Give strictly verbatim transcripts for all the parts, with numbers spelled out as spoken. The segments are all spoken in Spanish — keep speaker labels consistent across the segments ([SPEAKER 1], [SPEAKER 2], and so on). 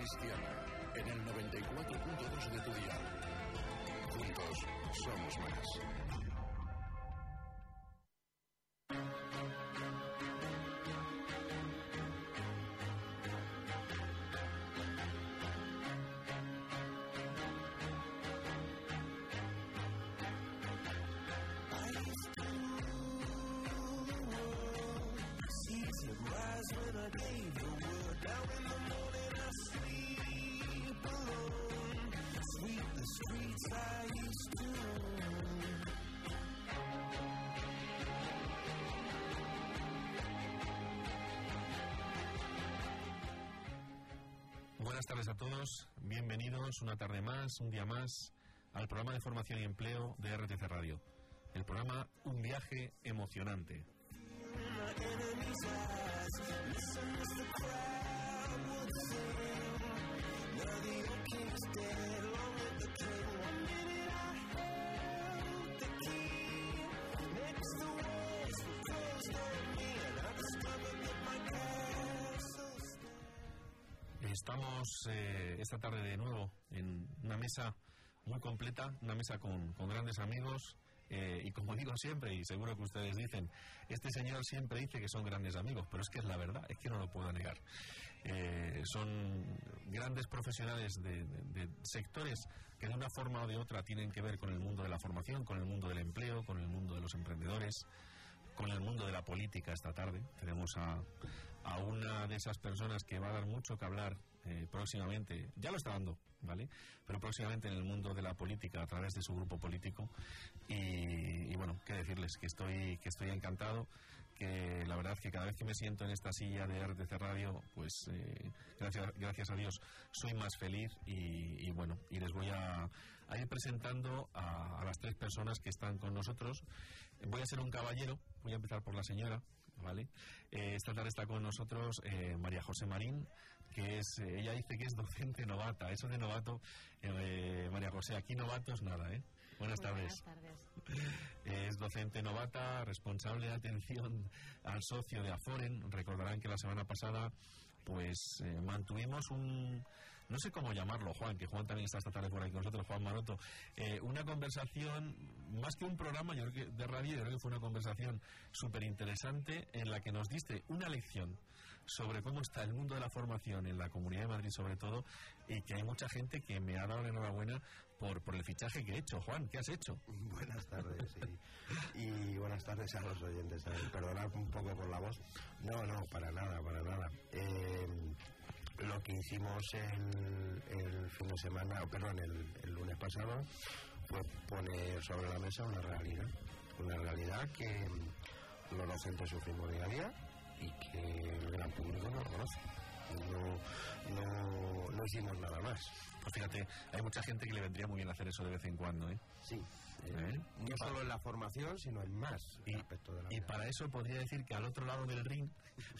[SPEAKER 1] Cristiana, en el noventa y cuatro punto dos de tu dial. Juntos somos más.
[SPEAKER 2] Buenas tardes a todos, bienvenidos una tarde más, un día más, al programa de formación y empleo de R T C Radio. El programa Un viaje emocionante. Estamos eh, esta tarde de nuevo en una mesa muy completa, una mesa con, con grandes amigos eh, y como digo siempre, y seguro que ustedes dicen, este señor siempre dice que son grandes amigos, pero es que es la verdad, es que no lo puedo negar. Eh, son grandes profesionales de, de, de sectores que de una forma o de otra tienen que ver con el mundo de la formación, con el mundo del empleo, con el mundo de los emprendedores, con el mundo de la política. Esta tarde tenemos a, a una de esas personas que va a dar mucho que hablar eh, próximamente, ya lo está dando, ¿vale? Pero próximamente en el mundo de la política a través de su grupo político y, y bueno, qué decirles, que estoy, que estoy encantado, que la verdad que cada vez que me siento en esta silla de R T C Radio, pues eh, gracias, gracias a Dios soy más feliz y, y bueno, y les voy a, a ir presentando a, a las tres personas que están con nosotros. Voy a ser un caballero, voy a empezar por la señora, ¿vale? Eh, esta tarde está con nosotros eh, María José Marín, que es, eh, ella dice que es docente novata. Eso de novato, eh, María José, aquí novatos nada, ¿eh? Buenas tardes.
[SPEAKER 3] Buenas tardes.
[SPEAKER 2] Es docente novata, responsable de atención al socio de Aforen. Recordarán que la semana pasada pues eh, mantuvimos un, no sé cómo llamarlo, Juan, que Juan también está esta tarde por aquí con nosotros, Juan Maroto, eh, una conversación, más que un programa yo creo que de radio, yo creo que fue una conversación súper interesante en la que nos diste una lección sobre cómo está el mundo de la formación en la Comunidad de Madrid sobre todo, y que hay mucha gente que me ha dado la enhorabuena por, por el fichaje que he hecho. Juan, ¿qué has hecho?
[SPEAKER 4] Buenas tardes, y, y buenas tardes a los oyentes. Perdonad un poco por la voz. No, no, para nada, para nada. Eh, lo que hicimos el, el fin de semana, perdón, el, el lunes pasado, fue poner sobre la mesa una realidad. Una realidad que los docentes sufrimos día a día y que el gran público no conoce. No, no, no hicimos nada más.
[SPEAKER 2] Pues fíjate, hay mucha gente que le vendría muy bien hacer eso de vez en cuando, ¿eh?
[SPEAKER 4] Sí, eh, ¿Eh? no solo en la formación, sino en más
[SPEAKER 2] y,
[SPEAKER 4] aspectos de la
[SPEAKER 2] y
[SPEAKER 4] vida.
[SPEAKER 2] Para eso podría decir que al otro lado del ring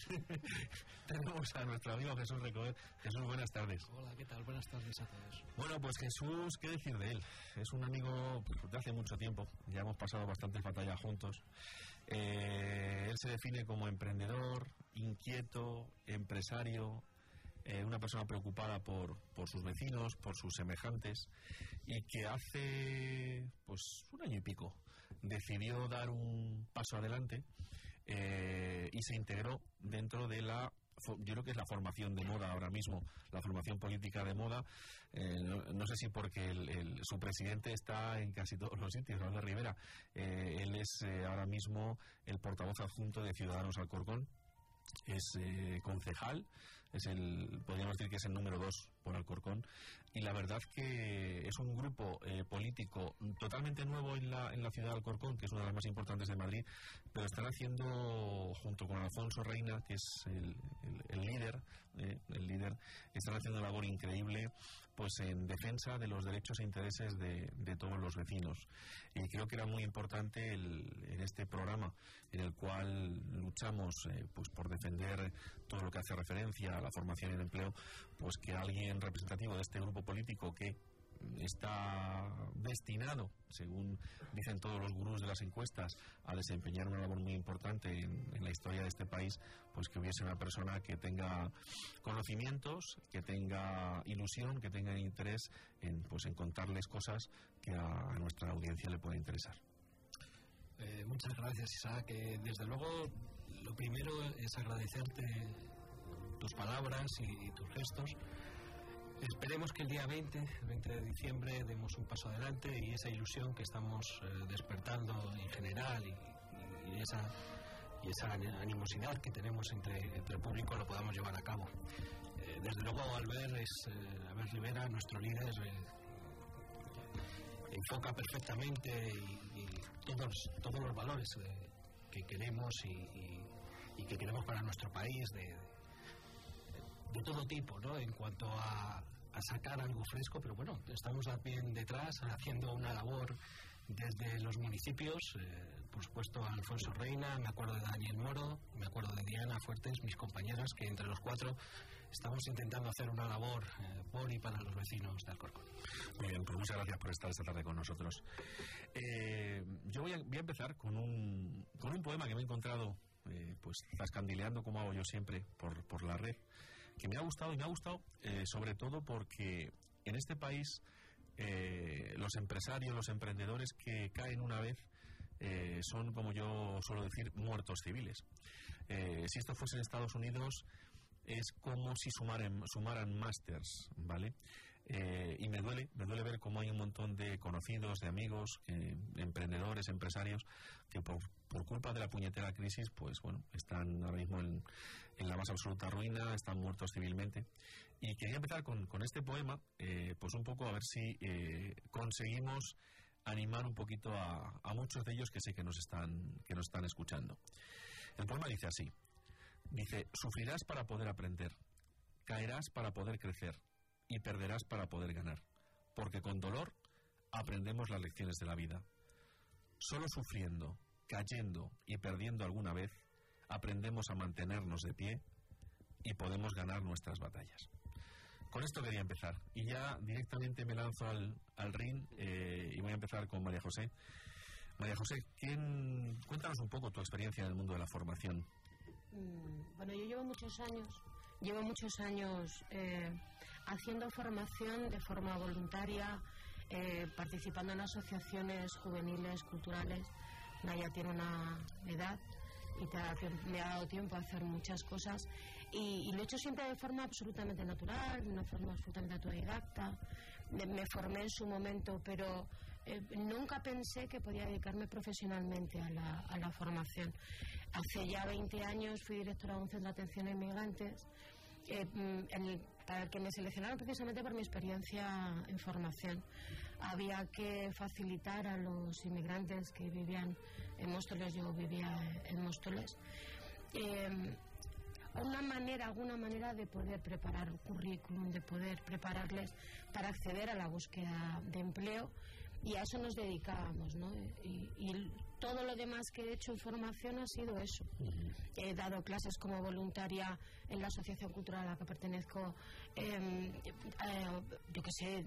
[SPEAKER 2] tenemos a nuestro amigo Jesús Recoder. Jesús, buenas tardes.
[SPEAKER 5] Hola, ¿qué tal? Buenas tardes a todos.
[SPEAKER 2] Bueno, pues Jesús, ¿qué decir de él? Es un amigo de hace mucho tiempo, ya hemos pasado bastantes batallas juntos. Eh, él se define como emprendedor, inquieto, empresario, eh, una persona preocupada por, por sus vecinos, por sus semejantes, y que hace pues un año y pico decidió dar un paso adelante eh, y se integró dentro de la, yo creo que es la formación de moda ahora mismo, la formación política de moda. Eh, no, no sé si porque el, el, su presidente está en casi todos los sitios, Albert Rivera. Eh, él es eh, ahora mismo el portavoz adjunto de Ciudadanos Alcorcón. Es eh, concejal, es el, podríamos decir que es el número dos por Alcorcón, y la verdad que es un grupo eh, político totalmente nuevo en la, en la ciudad de Alcorcón, que es una de las más importantes de Madrid, pero están haciendo, junto con Alfonso Reina, que es el, el, el líder, eh, el líder, están haciendo una labor increíble pues en defensa de los derechos e intereses de, de todos los vecinos. Y creo que era muy importante el, en este programa, en el cual luchamos eh, pues por defender todo lo que hace referencia a la formación y el empleo, pues que alguien representativo de este grupo político que está destinado, según dicen todos los gurús de las encuestas, a desempeñar una labor muy importante en, en la historia de este país, pues que hubiese una persona que tenga conocimientos, que tenga ilusión, que tenga interés en, pues, en contarles cosas que a, a nuestra audiencia le pueda interesar.
[SPEAKER 5] Eh, muchas gracias, Isaac. Eh, desde luego, lo primero es agradecerte tus palabras y, y tus gestos. Esperemos que el día veinte, el veinte de diciembre, demos un paso adelante y esa ilusión que estamos eh, despertando en general y, y, y, esa, y esa animosidad que tenemos entre, entre el público lo podamos llevar a cabo. Eh, desde luego, Albert, es, eh, Albert Rivera, nuestro líder, eh, enfoca perfectamente y, y todos, todos los valores eh, que queremos y, y, y que queremos para nuestro país, de, de todo tipo, ¿no? En cuanto a, a sacar algo fresco, pero bueno, estamos también detrás haciendo una labor desde los municipios, eh, por supuesto Alfonso Reina, me acuerdo de Daniel Moro, me acuerdo de Diana Fuertes, mis compañeras, que entre los cuatro estamos intentando hacer una labor eh, por y para los vecinos de Alcorcón.
[SPEAKER 2] Muy bien, pues muchas gracias por estar esta tarde con nosotros. Eh, yo voy a, voy a empezar con un, con un poema que me he encontrado eh, pues zascandileando, como hago yo siempre, por, por la red, que me ha gustado, y me ha gustado eh, sobre todo porque en este país eh, los empresarios, los emprendedores que caen una vez eh, son, como yo suelo decir, muertos civiles. Eh, si esto fuese en Estados Unidos, es como si sumaran, sumaran másters, ¿vale? Eh, y me duele, me duele ver cómo hay un montón de conocidos, de amigos, eh, emprendedores, empresarios, que por, por culpa de la puñetera crisis, pues bueno, están ahora mismo en, en la más absoluta ruina, están muertos civilmente. Y quería empezar con, con este poema, eh, pues un poco a ver si eh, conseguimos animar un poquito a, a muchos de ellos que sé que nos están, que nos están escuchando. El poema dice así. Dice, sufrirás para poder aprender, caerás para poder crecer y perderás para poder ganar, porque con dolor aprendemos las lecciones de la vida. Solo sufriendo, cayendo y perdiendo alguna vez, aprendemos a mantenernos de pie y podemos ganar nuestras batallas. Con esto quería empezar, y ya directamente me lanzo al, al ring eh, y voy a empezar con María José. María José, ¿quién, cuéntanos un poco tu experiencia en el mundo de la formación.
[SPEAKER 3] Bueno, yo llevo muchos años, llevo muchos años eh, haciendo formación de forma voluntaria, eh, participando en asociaciones juveniles, culturales. Naya tiene una edad y te ha, me ha dado tiempo a hacer muchas cosas y, y lo he hecho siempre de forma absolutamente natural, de una forma absolutamente autodidacta. Me, me formé en su momento, pero eh, nunca pensé que podía dedicarme profesionalmente a la, a la formación. Hace ya veinte años fui directora de un centro de atención a inmigrantes, eh, el, para el que me seleccionaron precisamente por mi experiencia en formación. Había que facilitar a los inmigrantes que vivían en Móstoles, yo vivía en Móstoles, eh, una manera, alguna manera de poder preparar el currículum, de poder prepararles para acceder a la búsqueda de empleo, y a eso nos dedicábamos, ¿no? Y, y todo lo demás que he hecho en formación ha sido eso. He dado clases como voluntaria en la asociación cultural a la que pertenezco, eh, eh, yo qué sé,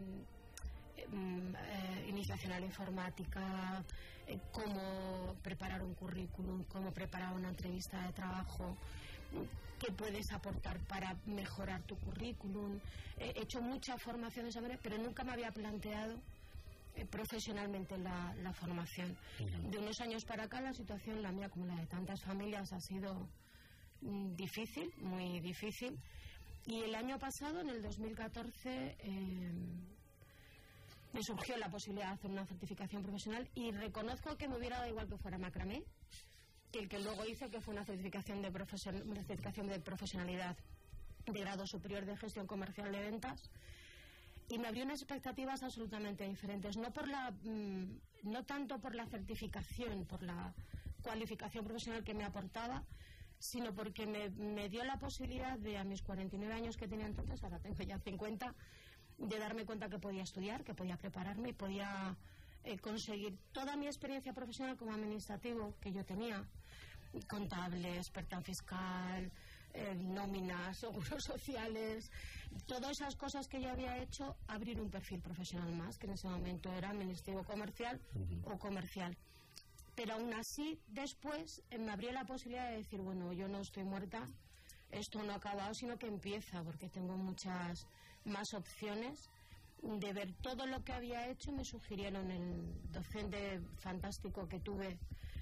[SPEAKER 3] eh, iniciación a la informática, eh, cómo preparar un currículum, cómo preparar una entrevista de trabajo, qué puedes aportar para mejorar tu currículum. He hecho mucha formación de esa manera, pero nunca me había planteado eh, profesionalmente la, la formación. Uh-huh. De unos años para acá la situación, la mía como la de tantas familias, ha sido mm, difícil, muy difícil. Y el año pasado, en el dos mil catorce, eh, me surgió la posibilidad de hacer una certificación profesional, y reconozco que me hubiera dado igual que fuera macramé, que el que luego hice, que fue una certificación de, profesion- una certificación de profesionalidad de grado superior de gestión comercial de ventas, y me abrió unas expectativas absolutamente diferentes, no por la mmm, no tanto por la certificación, por la cualificación profesional que me aportaba, sino porque me, me dio la posibilidad de, a mis cuarenta y nueve años que tenía entonces, ahora tengo ya cincuenta, de darme cuenta que podía estudiar, que podía prepararme y podía eh, conseguir toda mi experiencia profesional como administrativo que yo tenía, contable, experta en fiscal, eh, nóminas, seguros sociales, todas esas cosas que yo había hecho, abrir un perfil profesional más, que en ese momento era administrativo comercial uh-huh. o comercial. Pero aún así, después eh, me abrió la posibilidad de decir, bueno, yo no estoy muerta, esto no ha acabado, sino que empieza, porque tengo muchas más opciones de ver todo lo que había hecho. Me sugirieron el docente fantástico que tuve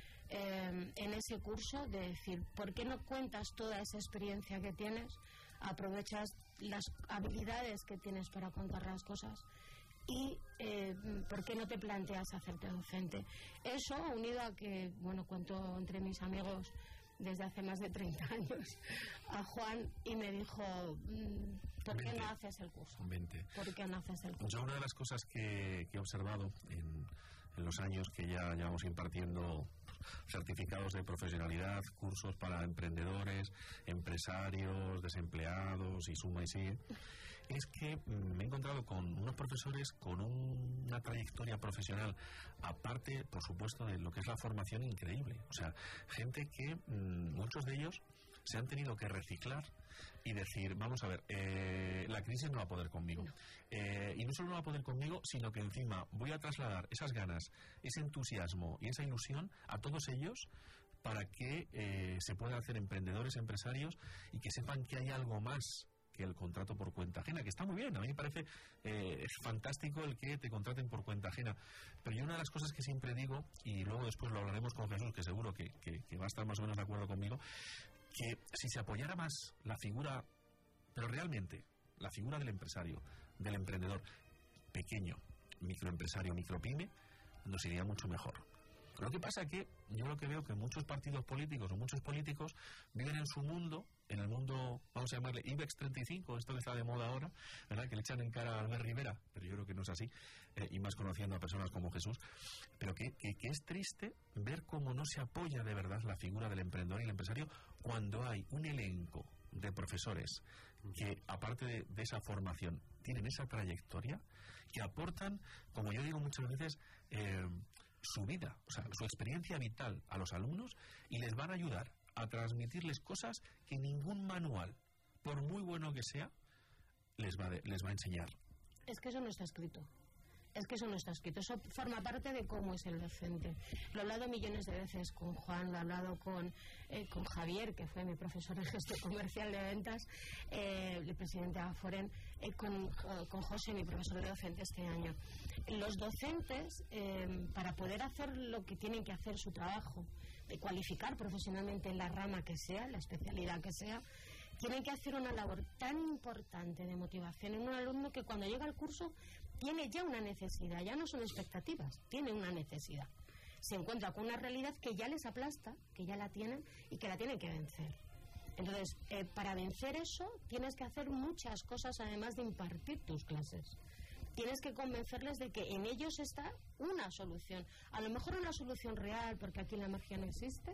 [SPEAKER 3] eh, en ese curso, de decir, ¿por qué no cuentas toda esa experiencia que tienes? Aprovechas las habilidades que tienes para contar las cosas. Y eh, ¿por qué no te planteas hacerte docente? Eso, unido a que, bueno, cuento entre mis amigos desde hace más de treinta años a Juan, y me dijo, ¿por qué no haces el curso?
[SPEAKER 2] Vente.
[SPEAKER 3] ¿Por qué no haces el curso?
[SPEAKER 2] Yo una de las cosas que, que he observado en, en los años que ya llevamos impartiendo certificados de profesionalidad, cursos para emprendedores, empresarios, desempleados y suma y sigue, es que me he encontrado con unos profesores con un, una trayectoria profesional, aparte, por supuesto, de lo que es la formación, increíble. O sea, gente que, mmm, muchos de ellos se han tenido que reciclar y decir, vamos a ver, eh, la crisis no va a poder conmigo. Eh, y no solo no va a poder conmigo, sino que encima voy a trasladar esas ganas, ese entusiasmo y esa ilusión a todos ellos para que eh, se puedan hacer emprendedores, empresarios, y que sepan que hay algo más que el contrato por cuenta ajena, que está muy bien. A mí me parece eh, fantástico el que te contraten por cuenta ajena, pero yo una de las cosas que siempre digo, y luego después lo hablaremos con Jesús, que seguro que, que, que va a estar más o menos de acuerdo conmigo, que si se apoyara más la figura, pero realmente la figura del empresario, del emprendedor pequeño, microempresario, micropyme, nos iría mucho mejor. Lo que pasa es que yo lo que veo que muchos partidos políticos o muchos políticos viven en su mundo, en el mundo, vamos a llamarle IBEX treinta y cinco, esto que está de moda ahora, ¿verdad? Que le echan en cara a Albert Rivera, pero yo creo que no es así, eh, y más conociendo a personas como Jesús, pero que, que, que es triste ver cómo no se apoya de verdad la figura del emprendedor y el empresario cuando hay un elenco de profesores que, aparte de, de esa formación, tienen esa trayectoria, que aportan, como yo digo muchas veces, eh, su vida, o sea, su experiencia vital a los alumnos, y les van a ayudar a transmitirles cosas que ningún manual, por muy bueno que sea, les va, de, les va a enseñar.
[SPEAKER 3] Es que eso no está escrito. Es que eso no está escrito. Eso forma parte de cómo es el docente. Lo he hablado millones de veces con Juan, lo he hablado con, eh, con Javier, que fue mi profesor en gestión comercial de ventas, eh, el presidente de Aforen, eh, con, con José, mi profesor de docente este año. Los docentes, eh, para poder hacer lo que tienen que hacer, su trabajo, de cualificar profesionalmente en la rama que sea, la especialidad que sea, tienen que hacer una labor tan importante de motivación en un alumno que cuando llega al curso tiene ya una necesidad, ya no son expectativas, tiene una necesidad. Se encuentra con una realidad que ya les aplasta, que ya la tienen y que la tienen que vencer. Entonces, eh, para vencer eso, tienes que hacer muchas cosas además de impartir tus clases. Tienes que convencerles de que en ellos está una solución. A lo mejor una solución real, porque aquí la magia no existe.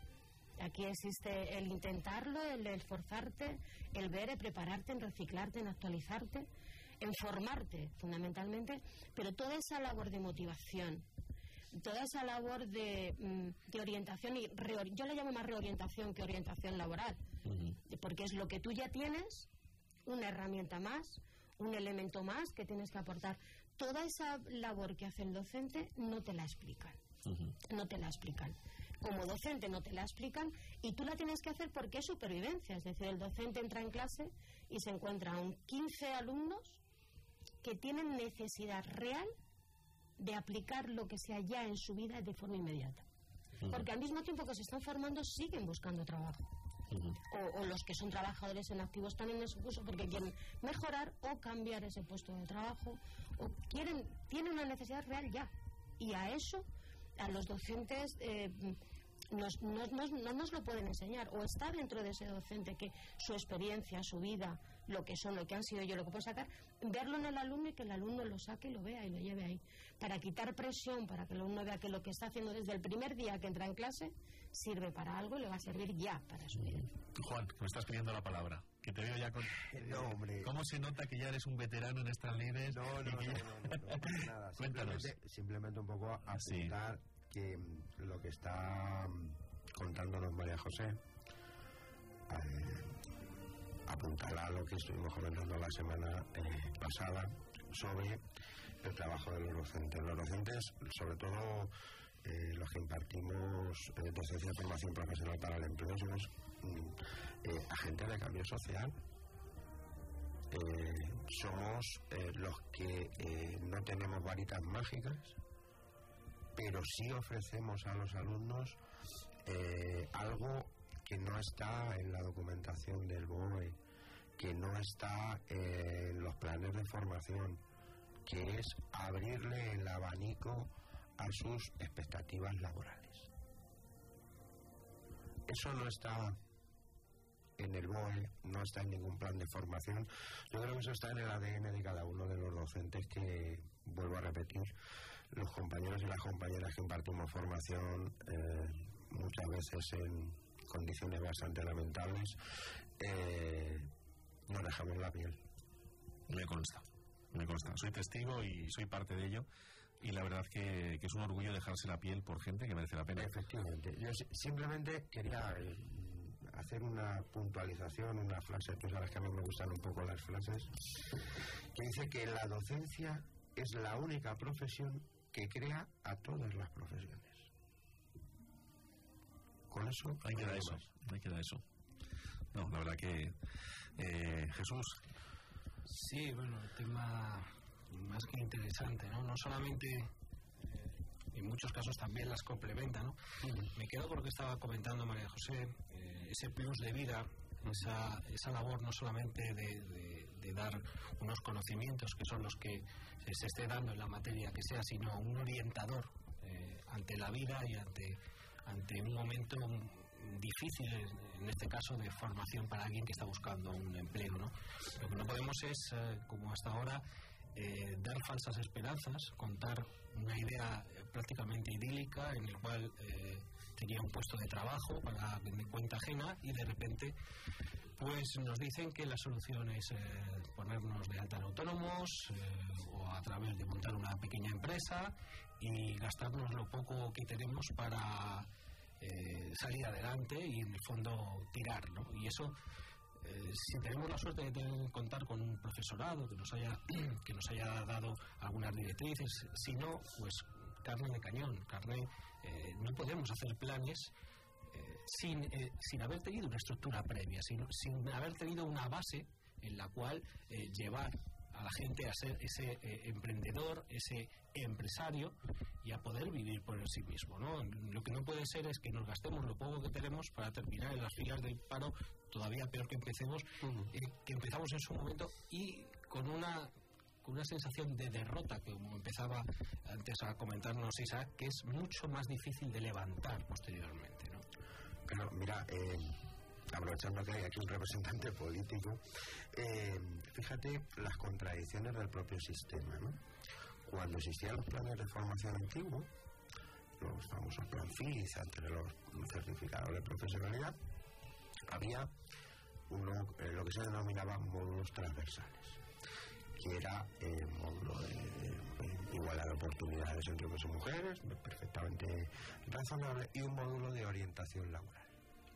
[SPEAKER 3] Aquí existe el intentarlo, el esforzarte, el ver, el prepararte, en reciclarte, en actualizarte, en formarte, fundamentalmente, pero toda esa labor de motivación, toda esa labor de, de orientación, y reor- yo le llamo más reorientación que orientación laboral, uh-huh. porque es lo que tú ya tienes, una herramienta más, un elemento más que tienes que aportar. Toda esa labor que hace el docente no te la explican, uh-huh. no te la explican. Como docente no te la explican y tú la tienes que hacer porque es supervivencia. Es decir, el docente entra en clase y se encuentra con quince alumnos que tienen necesidad real de aplicar lo que sea ya en su vida de forma inmediata. Uh-huh. Porque al mismo tiempo que se están formando siguen buscando trabajo. Uh-huh. O, o los que son trabajadores en activo están en ese curso porque quieren mejorar o cambiar ese puesto de trabajo o quieren, tienen una necesidad real ya. Y a eso a los docentes eh, nos, nos, nos, no nos lo pueden enseñar, o está dentro de ese docente que su experiencia, su vida, lo que son, lo que han sido yo, lo que puedo sacar, verlo en el alumno y que el alumno lo saque y lo vea y lo lleve ahí, para quitar presión, para que el alumno vea que lo que está haciendo desde el primer día que entra en clase sirve para algo y le va a servir ya para su vida.
[SPEAKER 2] Juan, me estás pidiendo la palabra, que te veo ya con...
[SPEAKER 4] No, hombre.
[SPEAKER 2] ¿Cómo se nota que ya eres un veterano en estas lides?
[SPEAKER 4] No, no, no,
[SPEAKER 2] que...
[SPEAKER 4] no, no, no, no, no, nada.
[SPEAKER 2] Cuéntanos.
[SPEAKER 4] Simplemente, simplemente un poco apuntar
[SPEAKER 2] sí.
[SPEAKER 4] que lo que está contándonos María José, eh, apuntalar lo que estuvimos comentando la semana eh, pasada sobre el trabajo de los docentes. Los docentes, sobre todo eh, los que impartimos eh, docencia de formación profesional para el empleo, somos mm, eh, agentes de cambio social. Eh, somos eh, los que eh, no tenemos varitas mágicas, pero sí ofrecemos a los alumnos eh, algo que no está en la documentación del B O E, que no está eh, en los planes de formación, que es abrirle el abanico a sus expectativas laborales. Eso no está en el B O E, no está en ningún plan de formación. Yo creo que eso está en el A D N de cada uno de los docentes que, vuelvo a repetir, los compañeros y las compañeras que impartimos formación, eh, muchas veces en condiciones bastante lamentables, eh, nos dejamos la piel.
[SPEAKER 2] Me consta, me consta. Soy testigo y soy parte de ello. Y la verdad que, que es un orgullo dejarse la piel por gente que merece la pena.
[SPEAKER 4] Efectivamente. Yo simplemente quería eh, hacer una puntualización, una frase, tú sabes que a mí me gustan un poco las frases, que dice que la docencia es la única profesión que crea a todas las profesiones. Con eso
[SPEAKER 2] hay que dar eso, hay que dar eso. No, la verdad que eh, Jesús.
[SPEAKER 5] Sí, bueno, el tema más que interesante, ¿no? No solamente, eh, en muchos casos también las complementa, ¿no? Uh-huh. Me quedo con lo que estaba comentando María José, eh, ese plus de vida, esa, esa labor no solamente de, de, de dar unos conocimientos que son los que se, se esté dando en la materia que sea, sino un orientador eh, ante la vida y ante, ante un momento difícil, en este caso de formación para alguien que está buscando un empleo, ¿no? Lo que no podemos es, eh, como hasta ahora, eh, dar falsas esperanzas, contar una idea eh, prácticamente idílica en el cual eh, tenía un puesto de trabajo para de cuenta ajena y de repente pues nos dicen que la solución es eh, ponernos de alta en autónomos eh, o a través de montar una pequeña empresa y gastarnos lo poco que tenemos para Eh, salir adelante y en el fondo tirar, ¿no? Y eso, eh, si tenemos la suerte de tener, contar con un profesorado que nos haya que nos haya dado algunas directrices, si no, pues carne de cañón, carne, eh, no podemos hacer planes eh, sin, eh, sin haber tenido una estructura previa, sin, sin haber tenido una base en la cual eh, llevar a la gente a ser ese eh, emprendedor, ese empresario y a poder vivir por sí mismo, ¿no? Lo que no puede ser es que nos gastemos lo poco que tenemos para terminar en las filas del paro, todavía peor que empecemos, uh-huh. eh, que empezamos en su momento y con una con una sensación de derrota, que como empezaba antes a comentarnos Isaac, que es mucho más difícil de levantar posteriormente, ¿no?
[SPEAKER 4] Pero mira, eh, aprovechando que hay aquí un representante político, eh, fíjate las contradicciones del propio sistema, ¿no? Cuando existían los planes de formación antiguos, los famosos plan F I Z, entre los certificados de profesionalidad, había uno, eh, lo que se denominaba módulos transversales, que era el eh, módulo de, de igualdad de oportunidades entre hombres y mujeres, perfectamente razonable, y un módulo de orientación laboral.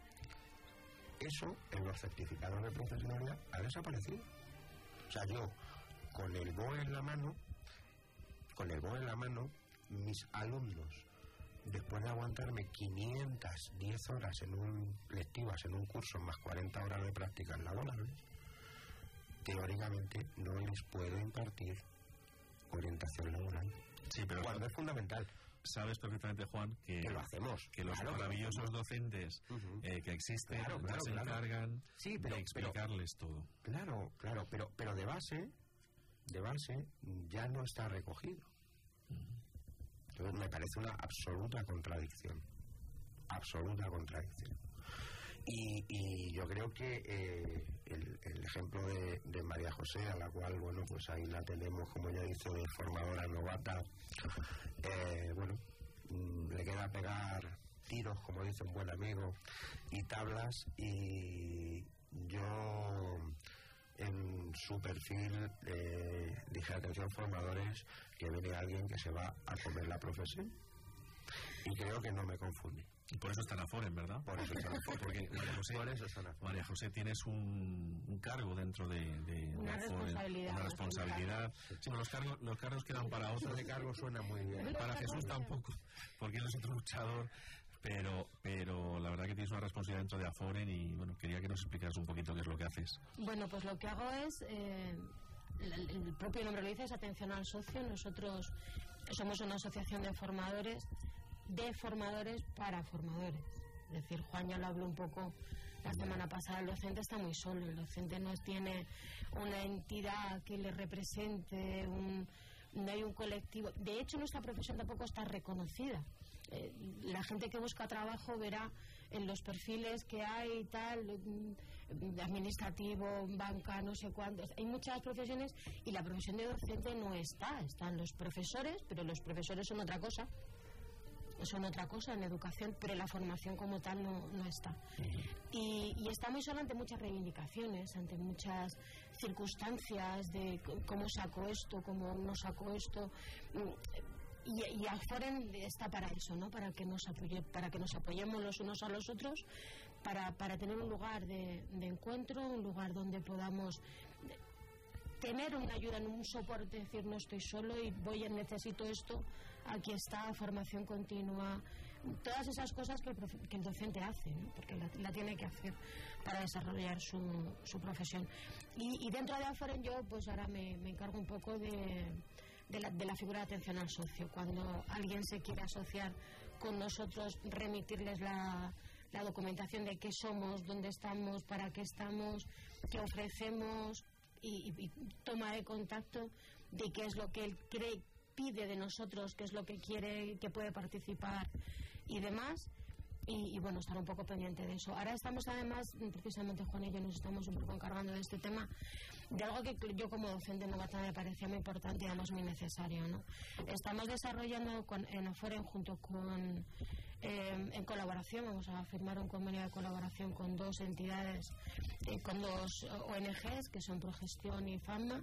[SPEAKER 4] Eso en los certificados de profesionalidad ha desaparecido. O sea, yo con el B O E en la mano, con el B O E en la mano, mis alumnos, después de aguantarme quinientas diez horas en un lectivas en un curso más cuarenta horas de prácticas laborales, teóricamente no les puedo impartir orientación laboral.
[SPEAKER 2] Sí, pero
[SPEAKER 4] cuando es fundamental.
[SPEAKER 2] Sabes perfectamente, Juan, que,
[SPEAKER 4] que lo hacemos,
[SPEAKER 2] que los
[SPEAKER 4] claro,
[SPEAKER 2] maravillosos docentes uh-huh. eh, que existen
[SPEAKER 4] claro, claro,
[SPEAKER 2] se
[SPEAKER 4] claro.
[SPEAKER 2] encargan
[SPEAKER 4] sí, pero,
[SPEAKER 2] de explicarles
[SPEAKER 4] pero,
[SPEAKER 2] todo.
[SPEAKER 4] Claro, claro, pero, pero de base, de base ya no está recogido. Uh-huh. Entonces me parece una absoluta contradicción, absoluta contradicción. Y, y yo creo que eh, el, el ejemplo de, de María José, a la cual, bueno, pues ahí la tenemos, como ya dice, de formadora novata, eh, bueno, mmm, le queda pegar tiros, como dice un buen amigo, y tablas, y yo en su perfil eh, dije, atención formadores, que viene alguien que se va a comer la profesión. Y creo que no me confundí.
[SPEAKER 2] Y por eso está en Aforen, ¿verdad?
[SPEAKER 4] Por eso está en Aforen.
[SPEAKER 2] Porque María José,
[SPEAKER 4] por eso está en Aforen.
[SPEAKER 2] María José, tienes un, un cargo dentro de, de,
[SPEAKER 3] una
[SPEAKER 2] de Aforen,
[SPEAKER 3] responsabilidad.
[SPEAKER 2] Una responsabilidad. Sí, los cargos, los cargos quedan para otros.
[SPEAKER 4] Ese cargo suena muy bien.
[SPEAKER 2] Para Jesús tampoco, porque él es otro luchador. Pero, pero la verdad que tienes una responsabilidad dentro de Aforen y bueno, quería que nos explicaras un poquito qué es lo que haces.
[SPEAKER 3] Bueno, pues lo que hago es, eh, el, el propio nombre lo dice, es atención al socio. Nosotros somos una asociación de formadores, de formadores para formadores. Es decir, Juan ya lo habló un poco la semana pasada, el docente está muy solo, el docente no tiene una entidad que le represente, un, no hay un colectivo. De hecho, nuestra profesión tampoco está reconocida. Eh, la gente que busca trabajo verá en los perfiles que hay tal, administrativo, banca, no sé cuántos, hay muchas profesiones y la profesión de docente no está, están los profesores, pero los profesores son otra cosa, son otra cosa en educación, pero la formación como tal no, no está. Y, y está muy solo ante muchas reivindicaciones, ante muchas circunstancias de cómo saco esto, cómo no saco esto. Y, y Aforen está para eso, ¿no? Para que nos apoye, para que nos apoyemos los unos a los otros, para, para tener un lugar de, de encuentro, un lugar donde podamos tener una ayuda, un soporte, decir no estoy solo y voy a necesito esto, aquí está, formación continua, todas esas cosas que el, profe, que el docente hace, ¿no? Porque la, la tiene que hacer para desarrollar su, su profesión. Y, y dentro de Aforen yo pues ahora me, me encargo un poco de De la, de la figura de atención al socio. Cuando alguien se quiere asociar con nosotros, remitirles la, la documentación de qué somos, dónde estamos, para qué estamos, qué ofrecemos y, y, y toma de contacto de qué es lo que él cree, pide de nosotros, qué es lo que quiere, que puede participar y demás. Y, y bueno, estar un poco pendiente de eso. Ahora estamos además, precisamente Juan y yo nos estamos un poco encargando de este tema, de algo que yo como docente novatada me parecía muy importante y además muy necesario, ¿no? Estamos desarrollando con, en Aforen junto con, eh, en colaboración, vamos a firmar un convenio de colaboración con dos entidades, eh, con dos O N Ges, que son Progestión y FAMA,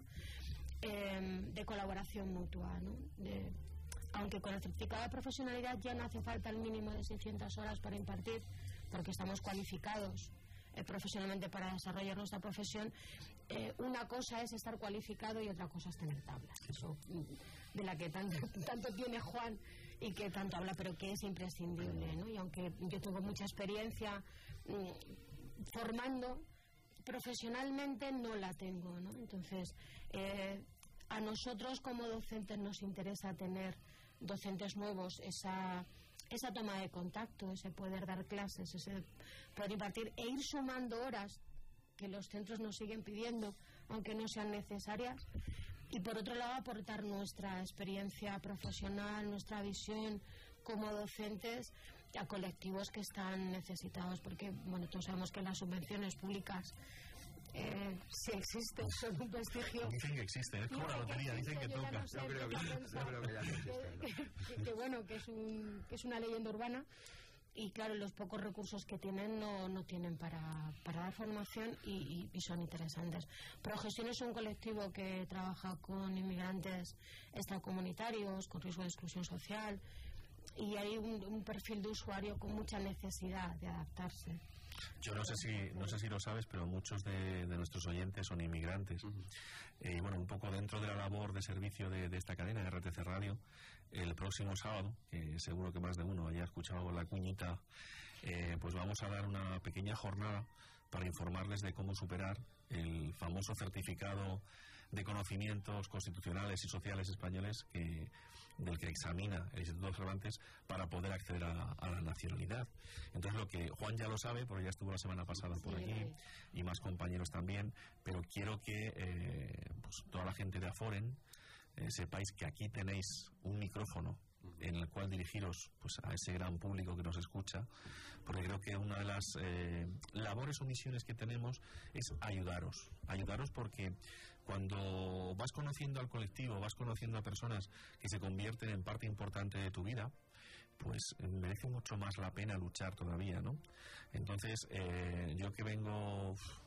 [SPEAKER 3] eh, de colaboración mutua, ¿no? De, aunque con el certificado de profesionalidad ya no hace falta el mínimo de seiscientas horas para impartir, porque estamos cualificados eh, profesionalmente para desarrollar nuestra profesión, eh, una cosa es estar cualificado y otra cosa es tener tablas. Eso, de la que tanto, tanto tiene Juan y que tanto habla, pero que es imprescindible, ¿no? Y aunque yo tengo mucha experiencia mmm, formando, profesionalmente no la tengo, ¿no? Entonces, eh, a nosotros como docentes nos interesa tener docentes nuevos, esa, esa toma de contacto, ese poder dar clases, ese poder impartir e ir sumando horas que los centros nos siguen pidiendo, aunque no sean necesarias, y por otro lado aportar nuestra experiencia profesional, nuestra visión como docentes a colectivos que están necesitados, porque bueno, todos sabemos que las subvenciones públicas Eh, si existen, son un prestigio.
[SPEAKER 2] Dicen que existen, es como la lotería, dicen que toca.
[SPEAKER 4] Yo creo que ya existen.
[SPEAKER 3] Que bueno, que es, un, que es una leyenda urbana y claro, los pocos recursos que tienen no, no tienen para, para dar formación y, y, y son interesantes. Progestión es un colectivo que trabaja con inmigrantes extracomunitarios, con riesgo de exclusión social y hay un, un perfil de usuario con mucha necesidad de adaptarse.
[SPEAKER 2] Yo no sé si no sé si lo sabes, pero muchos de, de nuestros oyentes son inmigrantes. Uh-huh. eh, y bueno, un poco dentro de la labor de servicio de, de esta cadena, R T C Radio, el próximo sábado, que seguro que más de uno haya escuchado la cuñita, eh, pues vamos a dar una pequeña jornada para informarles de cómo superar el famoso certificado de conocimientos constitucionales y sociales españoles que, del que examina el Instituto Cervantes para poder acceder a, a la nacionalidad. Entonces, lo que Juan ya lo sabe, porque ya estuvo la semana pasada por
[SPEAKER 3] sí,
[SPEAKER 2] aquí, y más compañeros también, pero quiero que eh, pues, toda la gente de Aforen eh, sepáis que aquí tenéis un micrófono en el cual dirigiros pues, a ese gran público que nos escucha, porque creo que una de las eh, labores o misiones que tenemos es ayudaros, ayudaros porque cuando vas conociendo al colectivo, vas conociendo a personas que se convierten en parte importante de tu vida, pues merece mucho más la pena luchar todavía, ¿no? Entonces, eh, yo que vengo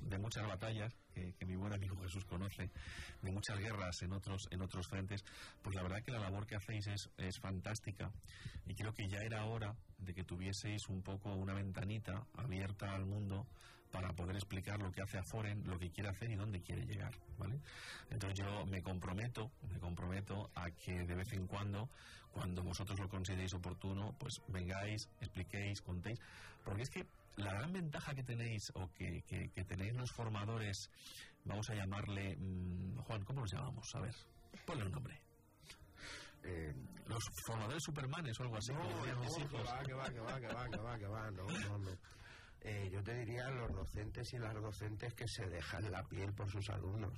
[SPEAKER 2] de muchas batallas que, que mi buen amigo Jesús conoce, de muchas guerras en otros en otros frentes, pues la verdad que la labor que hacéis es, es fantástica, y creo que ya era hora de que tuvieseis un poco una ventanita abierta al mundo para poder explicar lo que hace Aforen, lo que quiere hacer y dónde quiere llegar, ¿vale? Entonces yo me comprometo, me comprometo a que de vez en cuando, cuando vosotros lo consideréis oportuno, pues vengáis, expliquéis, contéis, porque es que la gran ventaja que tenéis, o que, que, que tenéis los formadores, vamos a llamarle, mmm, Juan, ¿cómo los llamamos? A ver, ponle un nombre.
[SPEAKER 4] Eh,
[SPEAKER 2] los formadores supermanes o algo así.
[SPEAKER 4] No,
[SPEAKER 2] como decían
[SPEAKER 4] no,
[SPEAKER 2] mis hijos.
[SPEAKER 4] que va, que va, que va, que va, que va, que va, no, no, no. Eh, yo te diría los docentes y las docentes que se dejan la piel por sus alumnos.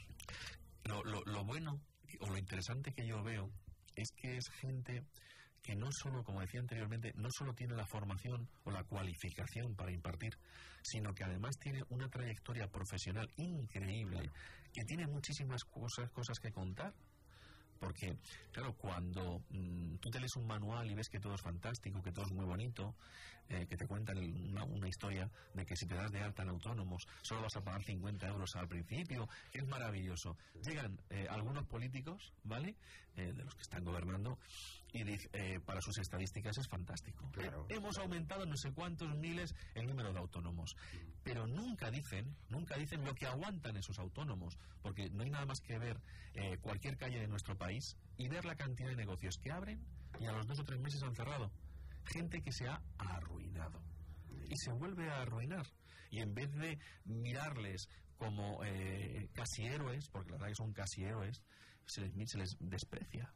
[SPEAKER 2] Lo, lo, lo bueno o lo interesante que yo veo es que es gente que no solo, como decía anteriormente, no solo tiene la formación o la cualificación para impartir, sino que además tiene una trayectoria profesional increíble, que tiene muchísimas cosas, cosas que contar. Porque, claro, cuando mmm, tú te lees un manual y ves que todo es fantástico, que todo es muy bonito, eh, que te cuentan el, una, una historia de que si te das de alta en autónomos solo vas a pagar cincuenta euros al principio, que es maravilloso. Llegan eh, algunos políticos, ¿vale?, eh, de los que están gobernando, y dice, eh, para sus estadísticas es fantástico.
[SPEAKER 4] Claro,
[SPEAKER 2] eh, hemos
[SPEAKER 4] claro.
[SPEAKER 2] aumentado no sé cuántos miles el número de autónomos, pero nunca dicen, nunca dicen lo que aguantan esos autónomos, porque no hay nada más que ver eh, cualquier calle de nuestro país y ver la cantidad de negocios que abren y a los dos o tres meses han cerrado. Gente que se ha arruinado y se vuelve a arruinar, y en vez de mirarles como eh, casi héroes, porque la verdad que son casi héroes, se les, se les desprecia.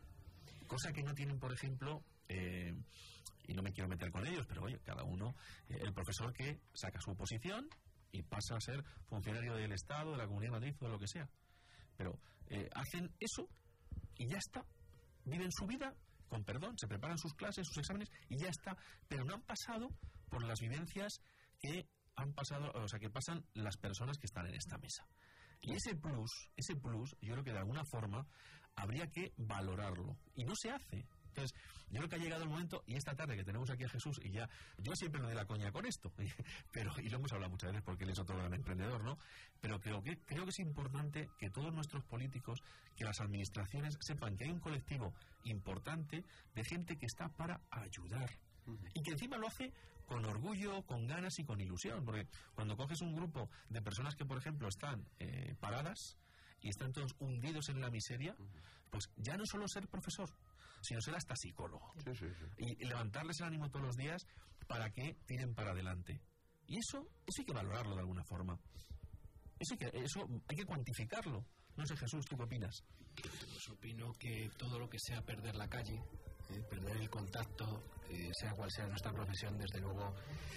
[SPEAKER 2] Cosa que no tienen, por ejemplo, eh, y no me quiero meter con ellos, pero oye, cada uno, eh, el profesor que saca su oposición y pasa a ser funcionario del Estado, de la Comunidad de Madrid o de lo que sea. Pero eh, hacen eso y ya está. Viven su vida, con perdón, se preparan sus clases, sus exámenes y ya está. Pero no han pasado por las vivencias que han pasado, o sea, que pasan las personas que están en esta mesa. Y ese plus, ese plus, yo creo que de alguna forma habría que valorarlo. Y no se hace. Entonces, yo creo que ha llegado el momento, y esta tarde que tenemos aquí a Jesús, y ya, yo siempre me doy la coña con esto, pero, y lo hemos hablado muchas veces porque él es otro gran emprendedor, ¿no? Pero creo que, creo que es importante que todos nuestros políticos, que las administraciones sepan que hay un colectivo importante de gente que está para ayudar. Y que encima lo hace con orgullo, con ganas y con ilusión, porque cuando coges un grupo de personas que, por ejemplo, están eh, paradas y están todos hundidos en la miseria, pues ya no solo ser profesor, sino ser hasta psicólogo.
[SPEAKER 4] Sí, sí, sí.
[SPEAKER 2] Y, y levantarles el ánimo todos los días para que tiren para adelante. Y eso, eso hay que valorarlo de alguna forma. Eso hay que, eso hay que cuantificarlo. No sé, Jesús, ¿tú qué opinas?
[SPEAKER 5] Pues opino que todo lo que sea perder la calle, eh, perder el contacto, eh, sea cual sea nuestra profesión, desde luego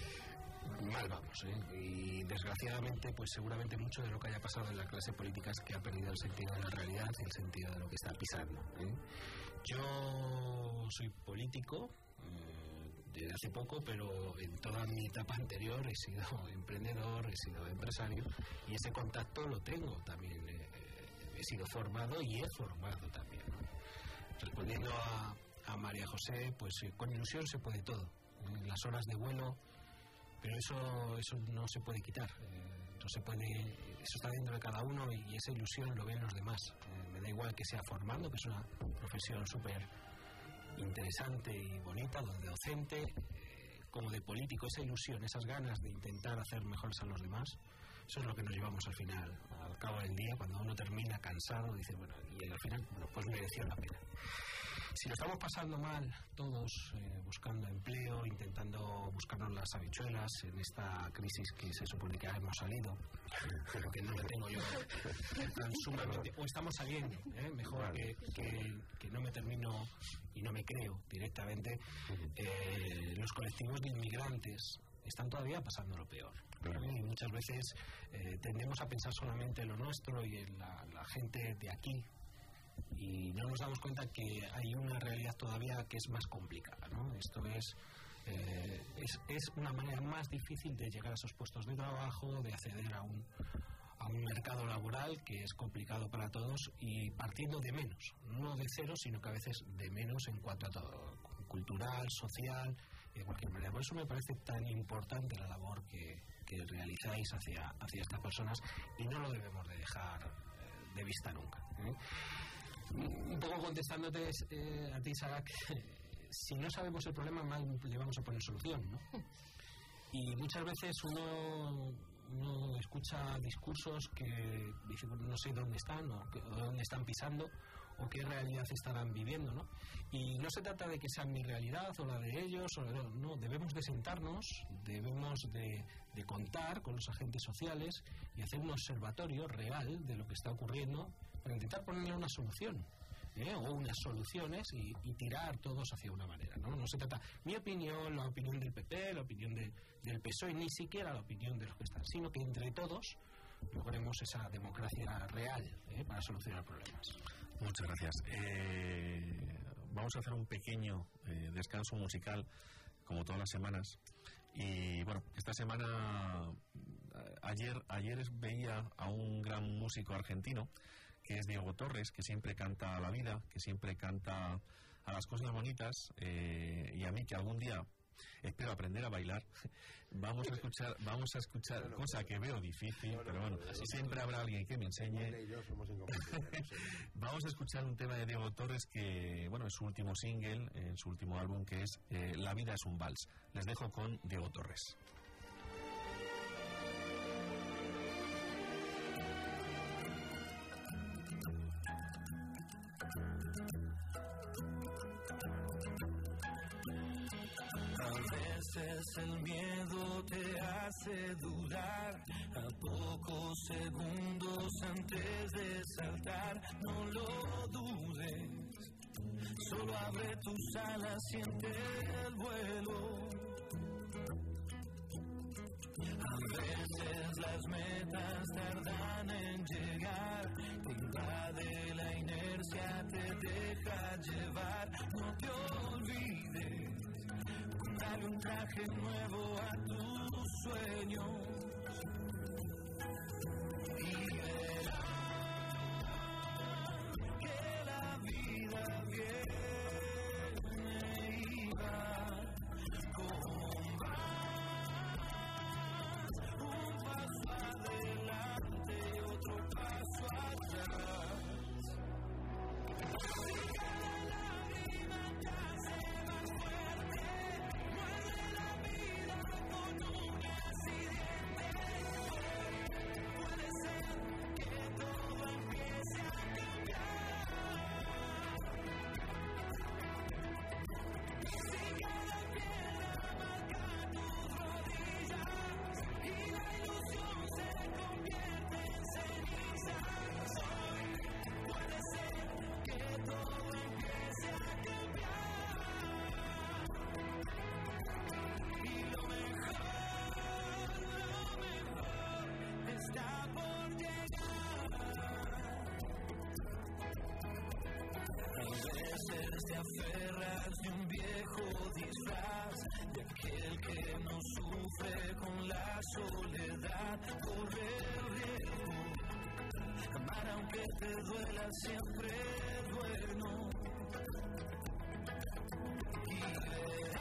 [SPEAKER 5] mal vamos, ¿eh? Y desgraciadamente, pues seguramente mucho de lo que haya pasado en la clase política es que ha perdido el sentido de la realidad y el sentido de lo que está pisando, ¿eh? Yo soy político eh, desde hace poco, pero en toda mi etapa anterior he sido emprendedor, he sido empresario, y ese contacto lo tengo también. Eh, he sido formado y he formado también, ¿no? Respondiendo a, a María José, pues eh, con ilusión se puede todo, ¿eh? Las horas de vuelo, pero eso eso no se puede quitar, eh, no se puede, eso está dentro de cada uno, y, y esa ilusión lo ven los demás. Eh, me da igual que sea formando, que es una profesión súper interesante y bonita, donde docente, eh, como de político, esa ilusión, esas ganas de intentar hacer mejores a los demás, eso es lo que nos llevamos al final, al cabo del día, cuando uno termina cansado, dice, bueno, y al final, bueno, pues mereció la pena. Si lo estamos pasando mal todos, eh, buscando empleo, intentando buscarnos las habichuelas en esta crisis que se supone que hemos salido, pero que no la tengo yo tan sumamente, o estamos saliendo, ¿eh? Mejor que, que, que no me termino y no me creo directamente, eh, los colectivos de inmigrantes están todavía pasando lo peor. Claro. Y muchas veces eh, tendemos a pensar solamente en lo nuestro y en la, la gente de aquí, y no nos damos cuenta que hay una realidad todavía que es más complicada, ¿no? Esto es, eh, es, es una manera más difícil de llegar a esos puestos de trabajo, de acceder a un, a un mercado laboral que es complicado para todos, y partiendo de menos, no de cero, sino que a veces de menos en cuanto a todo, cultural, social, de cualquier manera. Por eso me parece tan importante la labor que, que realizáis hacia, hacia estas personas, y no lo debemos de dejar eh, de vista nunca, ¿eh? Un poco contestándote eh, a ti, Sara, que si no sabemos el problema, mal le vamos a poner solución, ¿no? Y muchas veces uno, uno escucha discursos que dice, bueno, no sé dónde están o, que, o dónde están pisando o qué realidad estarán viviendo, ¿no? Y no se trata de que sea mi realidad o la de ellos, o no, no, debemos de sentarnos, debemos de, de contar con los agentes sociales y hacer un observatorio real de lo que está ocurriendo para intentar ponerle una solución, ¿eh? O unas soluciones y, y tirar todos hacia una manera, ¿no? No se trata mi opinión, la opinión del P P, la opinión de, del P S O E, ni siquiera la opinión de los que están, sino que entre todos logremos esa democracia real, ¿eh? Para solucionar problemas.
[SPEAKER 2] Muchas gracias. Eh, vamos a hacer un pequeño eh, descanso musical, como todas las semanas. Y bueno, esta semana, ayer, ayer veía a un gran músico argentino, que es Diego Torres, que siempre canta a la vida, que siempre canta a las cosas bonitas, eh, y a mí, que algún día espero aprender a bailar. Vamos a escuchar, vamos a escuchar, bueno, cosa que veo difícil, no, no, pero bueno, no, no, siempre no, habrá alguien que me enseñe.
[SPEAKER 4] Y yo somos incompetentes.
[SPEAKER 2] Vamos a escuchar un tema de Diego Torres que, bueno, es su último single, en su último álbum, que es eh, La vida es un vals. Les dejo con Diego Torres.
[SPEAKER 6] El miedo te hace dudar a pocos segundos antes de saltar. No lo dudes, solo abre tus alas, siente el vuelo. A veces las metas tardan en llegar, te invade la inercia, te deja llevar. No te olvides, dale un traje nuevo a tus sueños y verás que la vida viene y va con más. Un paso adelante, otro paso atrás. Si cada lágrima te hace más fuerte, muerde la vida con uñas y dientes. Puede ser que todo empiece a cambiar. Si cada piedra marca tus rodillas y la ilusión se convierte en cenizas, hoy puede ser que todo empiece a cambiar. Y lo mejor, lo mejor está por llegar. A veces te aferras de un viejo disfraz, de aquel que no sufre con la soledad. Corre el riesgo, amar aunque te duela siempre es bueno. Y verás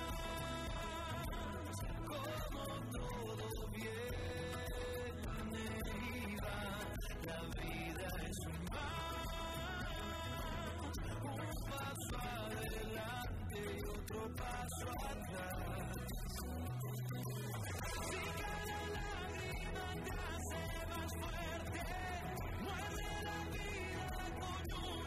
[SPEAKER 6] como todo viene y va. La vida es un mar, un paso adelante y otro paso atrás. Si cada lágrima te hace más fuerte, muerde la vida con un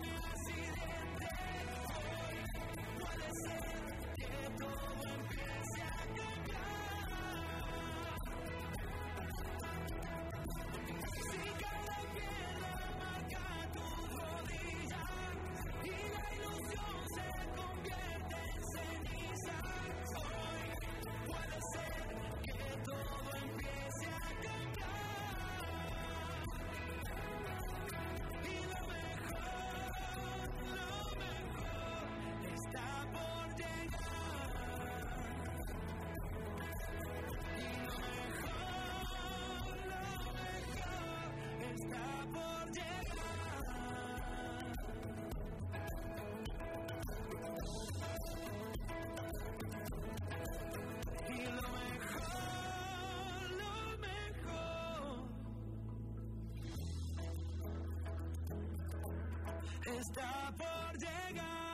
[SPEAKER 6] está por llegar.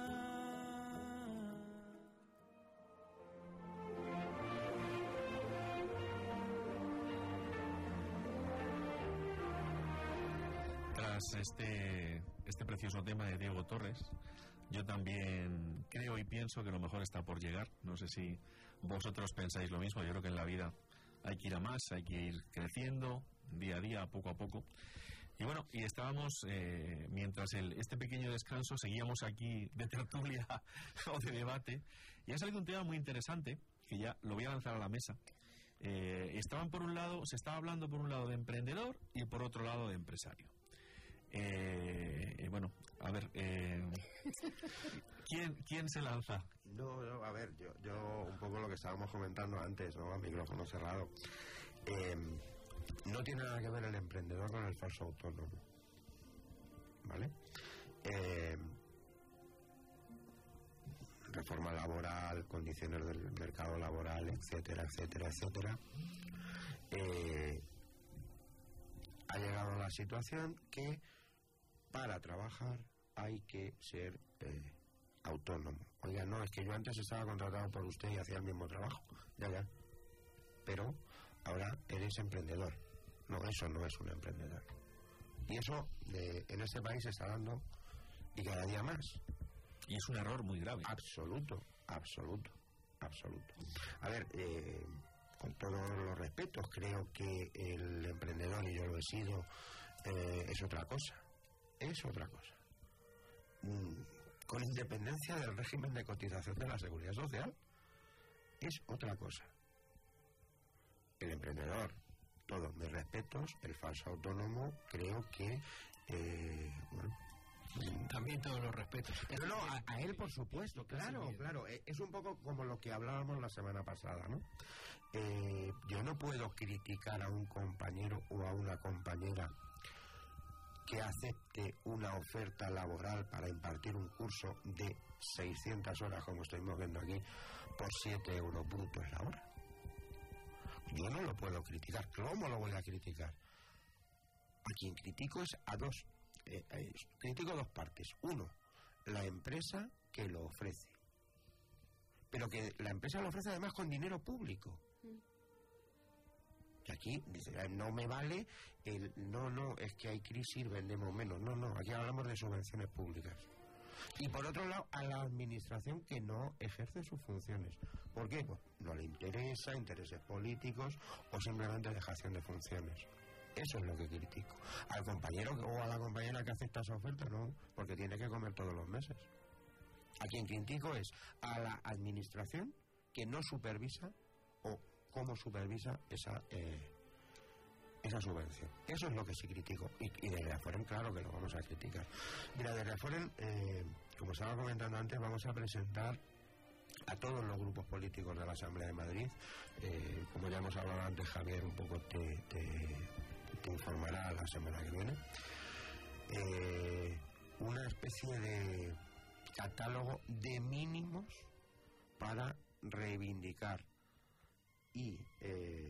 [SPEAKER 2] Tras este, este precioso tema de Diego Torres, yo también creo y pienso que lo mejor está por llegar. No sé si vosotros pensáis lo mismo. Yo creo que en la vida hay que ir a más, hay que ir creciendo día a día, poco a poco. Y bueno, y estábamos, eh, mientras el, este pequeño descanso, seguíamos aquí de tertulia o de debate, y ha salido un tema muy interesante, que ya lo voy a lanzar a la mesa. Eh, estaban por un lado, se estaba hablando por un lado de emprendedor y por otro lado de empresario. Eh, eh, bueno, a ver, eh, ¿quién, ¿quién se lanza?
[SPEAKER 4] No, no, a ver, yo, yo un poco lo que estábamos comentando antes, ¿no? A micrófono cerrado. Eh, no tiene nada que ver el emprendedor con el falso autónomo, ¿vale? Eh, reforma laboral, condiciones del mercado laboral, etcétera, etcétera, etcétera. Eh, ha llegado a la situación que para trabajar hay que ser eh, autónomo. Oiga, no, es que yo antes estaba contratado por usted y hacía el mismo trabajo. Ya, ya. Pero ahora eres emprendedor. No, eso no es un emprendedor. Y eso de, en este país se está dando y cada día más.
[SPEAKER 2] Y es un error muy grave.
[SPEAKER 4] Absoluto, absoluto, absoluto. A ver, eh, con todos los respetos, creo que el emprendedor, y yo lo he sido, eh, es otra cosa. Es otra cosa. Mm, con independencia del régimen de cotización de la Seguridad Social, es otra cosa. El emprendedor, todos mis respetos, el falso autónomo, creo que, eh, bueno,
[SPEAKER 5] también todos los respetos.
[SPEAKER 4] Pero no, a, a él por supuesto, claro, claro. Es un poco como lo que hablábamos la semana pasada, ¿no? Eh, yo no puedo criticar a un compañero o a una compañera que acepte una oferta laboral para impartir un curso de seiscientas horas, como estamos viendo aquí, por siete euros brutos la hora. Yo no lo puedo criticar. ¿Cómo lo voy a criticar? A quien critico es a dos. Eh, eh, critico dos partes. Uno, la empresa que lo ofrece. Pero que la empresa lo ofrece además con dinero público. Que aquí dice, no me vale el... No, no, es que hay crisis, vendemos menos. No, no, aquí hablamos de subvenciones públicas. Y por otro lado, a la administración que no ejerce sus funciones. ¿Por qué? Pues no le interesa, intereses políticos o simplemente dejación de funciones. Eso es lo que critico. Al compañero o a la compañera que acepta esa oferta, no, porque tiene que comer todos los meses. A quien critico es a la administración que no supervisa o cómo supervisa esa eh, esa subvención. Eso es lo que sí critico. Y, y de Reaforen, claro que lo vamos a criticar. Mira, de Reaforen, eh, como estaba comentando antes, vamos a presentar a todos los grupos políticos de la Asamblea de Madrid. Eh, como ya hemos hablado antes, Javier un poco te... te te informará la semana que viene, eh, una especie de catálogo de mínimos para reivindicar y eh,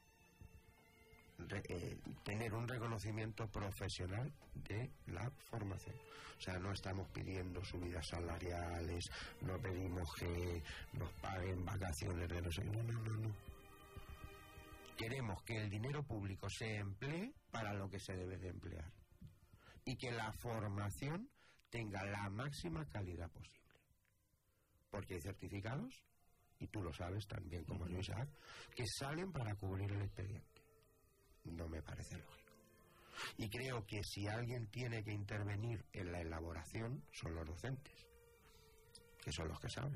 [SPEAKER 4] re, eh, tener un reconocimiento profesional de la formación. O sea, no estamos pidiendo subidas salariales, no pedimos que nos paguen vacaciones de no sé, no, no, no, no. Queremos que el dinero público se emplee para lo que se debe de emplear y que la formación tenga la máxima calidad posible. Porque hay certificados, y tú lo sabes también como yo, Isaac, que salen para cubrir el expediente. No me parece lógico. Y creo que si alguien tiene que intervenir en la elaboración son los docentes, que son los que saben.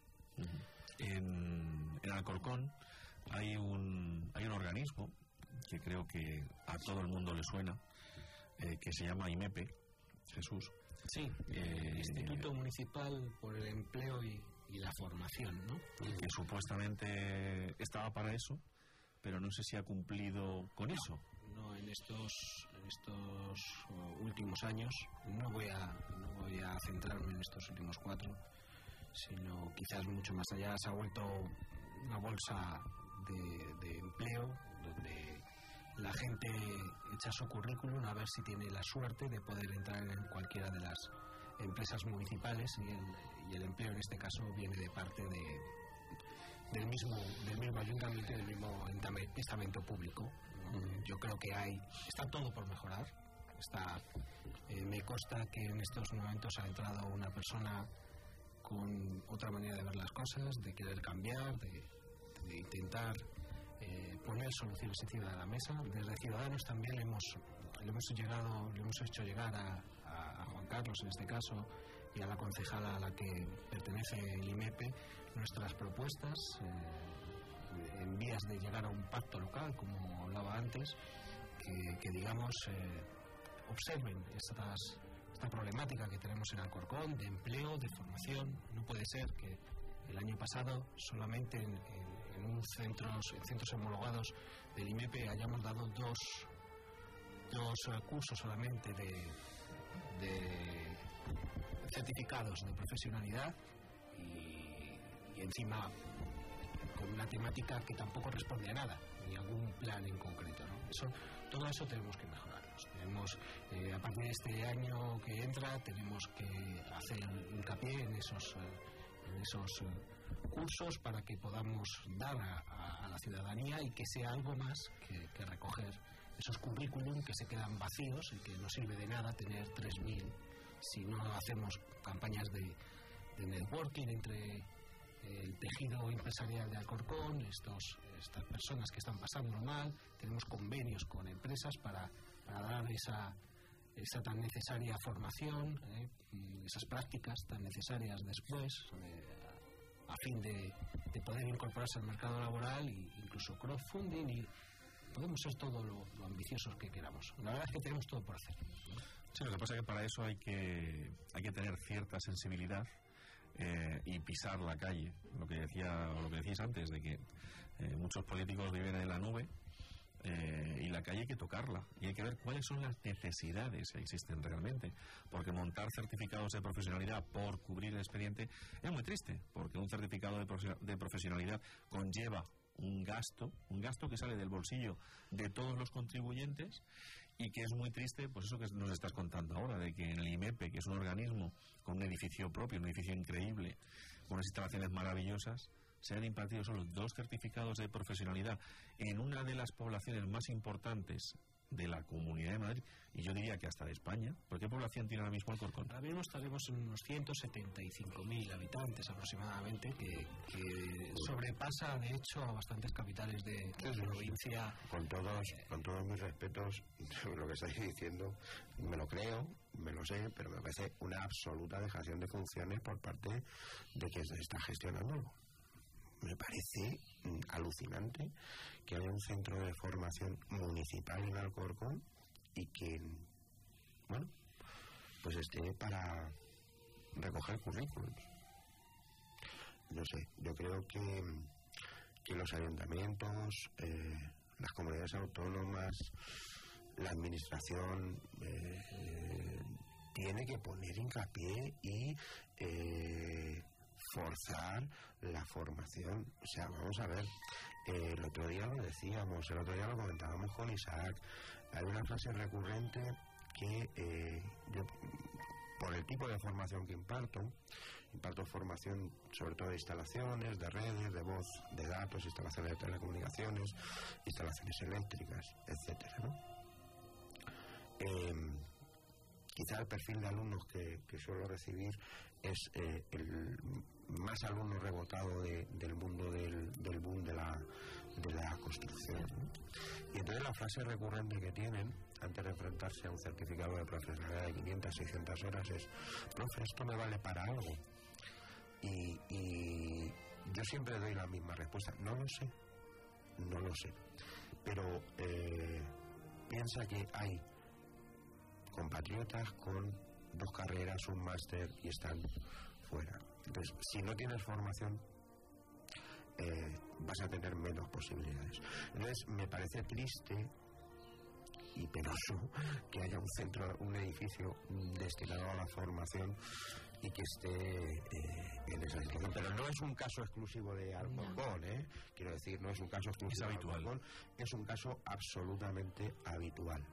[SPEAKER 2] En, en Alcorcón hay un hay un organismo que creo que a todo el mundo le suena, eh, que se llama IMEPE, Jesús.
[SPEAKER 5] Sí, eh, Instituto Municipal por el Empleo y, y la Formación, ¿no?
[SPEAKER 2] Que supuestamente estaba para eso, pero no sé si ha cumplido con
[SPEAKER 5] no,
[SPEAKER 2] eso.
[SPEAKER 5] No, en estos en estos uh, últimos años no voy a no voy a centrarme en estos últimos cuatro, sino quizás mucho más allá. Se ha vuelto una bolsa de, de empleo donde la gente echa su currículum a ver si tiene la suerte de poder entrar en cualquiera de las empresas municipales y el, y el empleo en este caso viene de parte de, del, mismo, del mismo ayuntamiento y del mismo estamento público. Mm. Yo creo que hay, está todo por mejorar. Está, eh, me consta que en estos momentos ha entrado una persona con otra manera de ver las cosas, de querer cambiar, de, de intentar eh, poner soluciones encima de la mesa. Desde Ciudadanos también le hemos, le hemos, llegado, le hemos hecho llegar a, a, a Juan Carlos, en este caso, y a la concejala a la que pertenece el I M E P, nuestras propuestas eh, en vías de llegar a un pacto local, como hablaba antes, que, que digamos, eh, observen estas... esta problemática que tenemos en Alcorcón de empleo, de formación. No puede ser que el año pasado solamente en, en, en, un centros, en centros homologados del I M E P hayamos dado dos, dos cursos solamente de, de certificados de profesionalidad y, y encima con una temática que tampoco responde a nada, ni a algún plan en concreto, ¿no? Eso, todo eso tenemos que mejorar. Tenemos, eh, a partir de este año que entra, tenemos que hacer hincapié en esos, eh, en esos eh, cursos para que podamos dar a, a, a la ciudadanía y que sea algo más que, que recoger esos currículum que se quedan vacíos y que no sirve de nada tener tres mil si no hacemos campañas de, de networking entre el tejido empresarial de Alcorcón, estos, estas personas que están pasando mal. Tenemos convenios con empresas para para dar esa, esa tan necesaria formación, eh, esas prácticas tan necesarias después, eh, a fin de, de poder incorporarse al mercado laboral e incluso crowdfunding, y podemos ser todo lo, lo ambiciosos que queramos. La verdad es que tenemos todo por hacer, ¿no?
[SPEAKER 2] Sí, lo que pasa es que para eso hay que, hay que tener cierta sensibilidad eh, y pisar la calle. Lo que decía, lo que decías antes, de que eh, muchos políticos viven en la nube. Eh, y la calle hay que tocarla y hay que ver cuáles son las necesidades que existen realmente, porque montar certificados de profesionalidad por cubrir el expediente es muy triste, porque un certificado de, profe- de profesionalidad conlleva un gasto, un gasto que sale del bolsillo de todos los contribuyentes y que es muy triste, pues eso que nos estás contando ahora, de que en el I M E P, que es un organismo con un edificio propio, un edificio increíble, con unas instalaciones maravillosas, se han impartido solo dos certificados de profesionalidad en una de las poblaciones más importantes de la Comunidad de Madrid, y yo diría que hasta de España. ¿Por qué población tiene ahora mismo Alcorcón?
[SPEAKER 5] Ahora mismo estaremos en unos ciento setenta y cinco mil habitantes aproximadamente, que, que sobrepasa de hecho a bastantes capitales de, de provincia.
[SPEAKER 4] Con todos, con todos mis respetos, lo que estáis diciendo, me lo creo, me lo sé, pero me parece una absoluta dejación de funciones por parte de quien se está gestionando. Me parece mm, alucinante que haya un centro de formación municipal en Alcorcón y que, bueno, pues esté para recoger currículums. No sé, yo creo que, que los ayuntamientos, eh, las comunidades autónomas, la administración eh, eh, tiene que poner hincapié y eh, forzar la formación. O sea, vamos a ver, eh, el otro día lo decíamos, el otro día lo comentábamos con Isaac, hay una frase recurrente que eh, yo, por el tipo de formación que imparto, imparto formación sobre todo de instalaciones, de redes, de voz, de datos, instalaciones de telecomunicaciones, instalaciones eléctricas, etcétera, ¿no? Eh, quizá el perfil de alumnos que, que suelo recibir es eh, el más alumno rebotado de, del mundo del, del boom de la, de la construcción, ¿no? Y entonces la frase recurrente que tienen antes de enfrentarse a un certificado de profesionalidad de quinientas, seiscientas horas es: profe, esto me vale para algo. Y, y yo siempre doy la misma respuesta: no lo sé, no lo sé. Pero eh, piensa que hay compatriotas con dos carreras, un máster, y están fuera. Entonces, si no tienes formación, eh, vas a tener menos posibilidades. Entonces, me parece triste y penoso que haya un centro, un edificio destinado a la formación y que esté eh, en esa situación. Pero no es un caso exclusivo de Alcorcón, ¿eh? Quiero decir, no es un caso exclusivo
[SPEAKER 2] es
[SPEAKER 4] de
[SPEAKER 2] habitual.
[SPEAKER 4] Alcorcón, es un caso absolutamente habitual.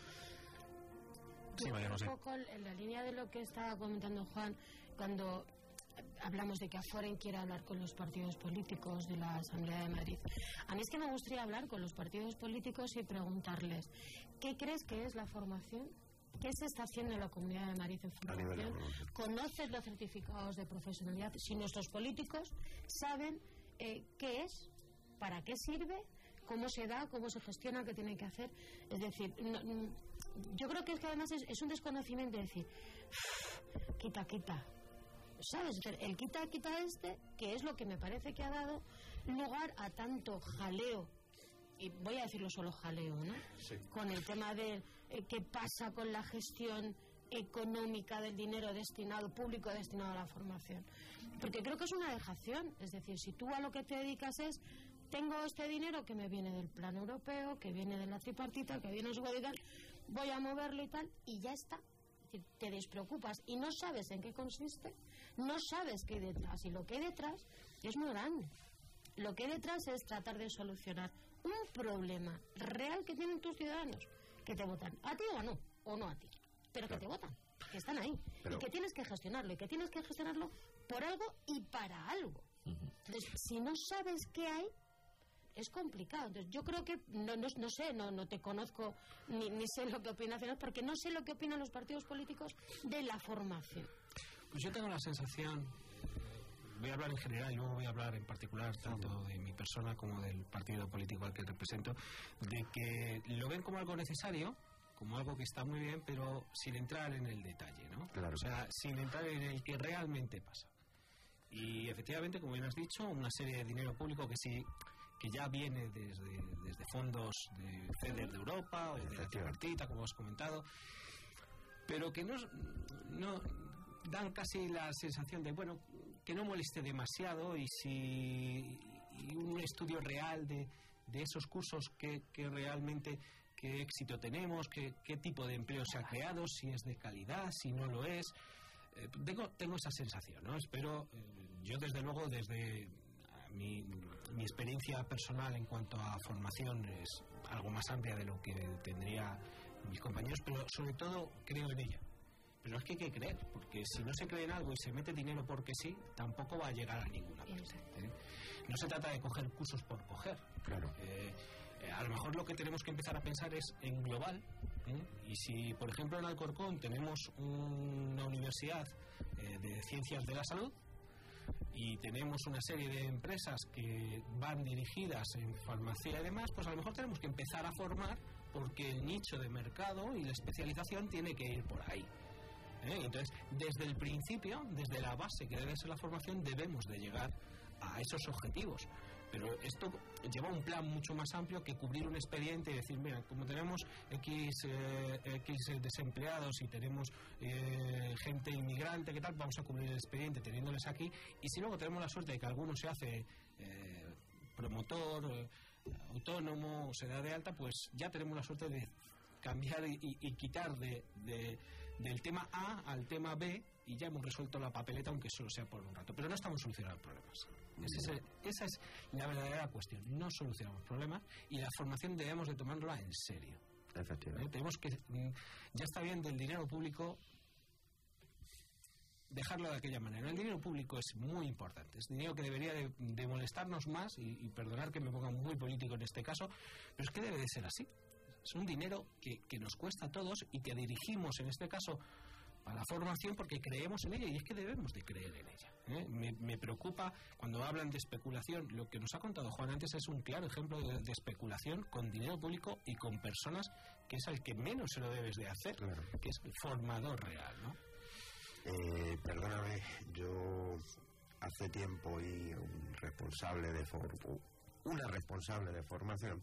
[SPEAKER 2] Sí, María José.
[SPEAKER 3] Un poco en la línea de lo que estaba comentando Juan, cuando hablamos de que Aforen quiere hablar con los partidos políticos de la Asamblea de Madrid. A mí es que me gustaría hablar con los partidos políticos y preguntarles, ¿qué crees que es la formación? ¿Qué se está haciendo en la Comunidad de Madrid en formación? ¿Conoces los certificados de profesionalidad? Si nuestros políticos saben eh, qué es, para qué sirve, cómo se da, cómo se gestiona, qué tienen que hacer. Es decir, no, no, yo creo que es que además es, es un desconocimiento de decir, quita, quita. ¿Sabes? El quita, quita este, que es lo que me parece que ha dado lugar a tanto jaleo, y voy a decirlo solo jaleo, ¿no?
[SPEAKER 4] Sí.
[SPEAKER 3] Con el tema de eh, qué pasa con la gestión económica del dinero destinado, público destinado a la formación. Porque creo que es una dejación. Es decir, si tú a lo que te dedicas es, tengo este dinero que me viene del plan europeo, que viene de la tripartita, que viene de tal, voy a moverlo y tal, y ya está. Es decir, te despreocupas y no sabes en qué consiste, no sabes qué hay detrás, y lo que hay detrás es muy grande. Lo que hay detrás es tratar de solucionar un problema real que tienen tus ciudadanos, que te votan, a ti o no, o no a ti, pero claro, que te votan, que están ahí, pero... y que tienes que gestionarlo, y que tienes que gestionarlo por algo y para algo. Uh-huh. Entonces, si no sabes qué hay, es complicado. Entonces, yo creo que, no, no, no sé, no, no te conozco, ni, ni sé lo que opinas, porque no sé lo que opinan los partidos políticos de la formación.
[SPEAKER 5] Pues yo tengo la sensación, voy a hablar en general y luego voy a hablar en particular tanto de mi persona como del partido político al que represento, de que lo ven como algo necesario, como algo que está muy bien, pero sin entrar en el detalle, ¿no?
[SPEAKER 4] Claro.
[SPEAKER 5] O sea, sin entrar en el que realmente pasa. Y efectivamente, como bien has dicho, una serie de dinero público que sí, que ya viene desde, desde fondos de FEDER de Europa o de la tripartita, como has comentado, pero que no, no dan casi la sensación de, bueno, que no moleste demasiado, y si y un estudio real de, de esos cursos, que, que realmente qué éxito tenemos, qué, qué tipo de empleo se ha creado, si es de calidad, si no lo es. Eh, tengo, tengo esa sensación, ¿no? Espero, eh, yo desde luego, desde mi, mi experiencia personal en cuanto a formación es algo más amplia de lo que tendría mis compañeros, pero sobre todo creo en ella. Pero es que hay que creer, porque si no se cree en algo y se mete dinero porque sí, tampoco va a llegar a ninguna parte, ¿eh? No se trata de coger cursos por coger.
[SPEAKER 4] Claro.
[SPEAKER 5] Eh, eh, a lo mejor lo que tenemos que empezar a pensar es en global, ¿eh? Y si, por ejemplo, en Alcorcón tenemos una universidad eh, de ciencias de la salud y tenemos una serie de empresas que van dirigidas en farmacia y demás, pues a lo mejor tenemos que empezar a formar, porque el nicho de mercado y la especialización tiene que ir por ahí. ¿Eh? Entonces, desde el principio, desde la base que debe ser la formación, debemos de llegar a esos objetivos. Pero esto lleva un plan mucho más amplio que cubrir un expediente y decir, mira, como tenemos X, eh, X desempleados y tenemos eh, gente inmigrante, ¿qué tal? Vamos a cubrir el expediente teniéndoles aquí, y si luego tenemos la suerte de que alguno se hace eh, promotor, eh, autónomo o se da de alta, pues ya tenemos la suerte de cambiar y, y, y quitar de... de del tema A al tema B, y ya hemos resuelto la papeleta, aunque solo sea por un rato. Pero no estamos solucionando problemas. Ese es, esa es la verdadera cuestión. No solucionamos problemas, y la formación debemos de tomarla en serio.
[SPEAKER 4] Efectivamente.
[SPEAKER 5] ¿Eh? Tenemos que, ya está bien del dinero público, dejarlo de aquella manera. El dinero público es muy importante, es dinero que debería de, de molestarnos más, y, y perdonar que me ponga muy político en este caso, pero es que debe de ser así. Es un dinero que, que nos cuesta a todos y que dirigimos, en este caso, a la formación porque creemos en ella, y es que debemos de creer en ella. ¿eh? Me, me preocupa cuando hablan de especulación. Lo que nos ha contado Juan antes es un claro ejemplo de, de especulación con dinero público y con personas, que es al que menos se lo debes de hacer, claro, que es formador real, ¿no?
[SPEAKER 4] Eh, perdóname, yo hace tiempo y un responsable de for- una responsable de formación,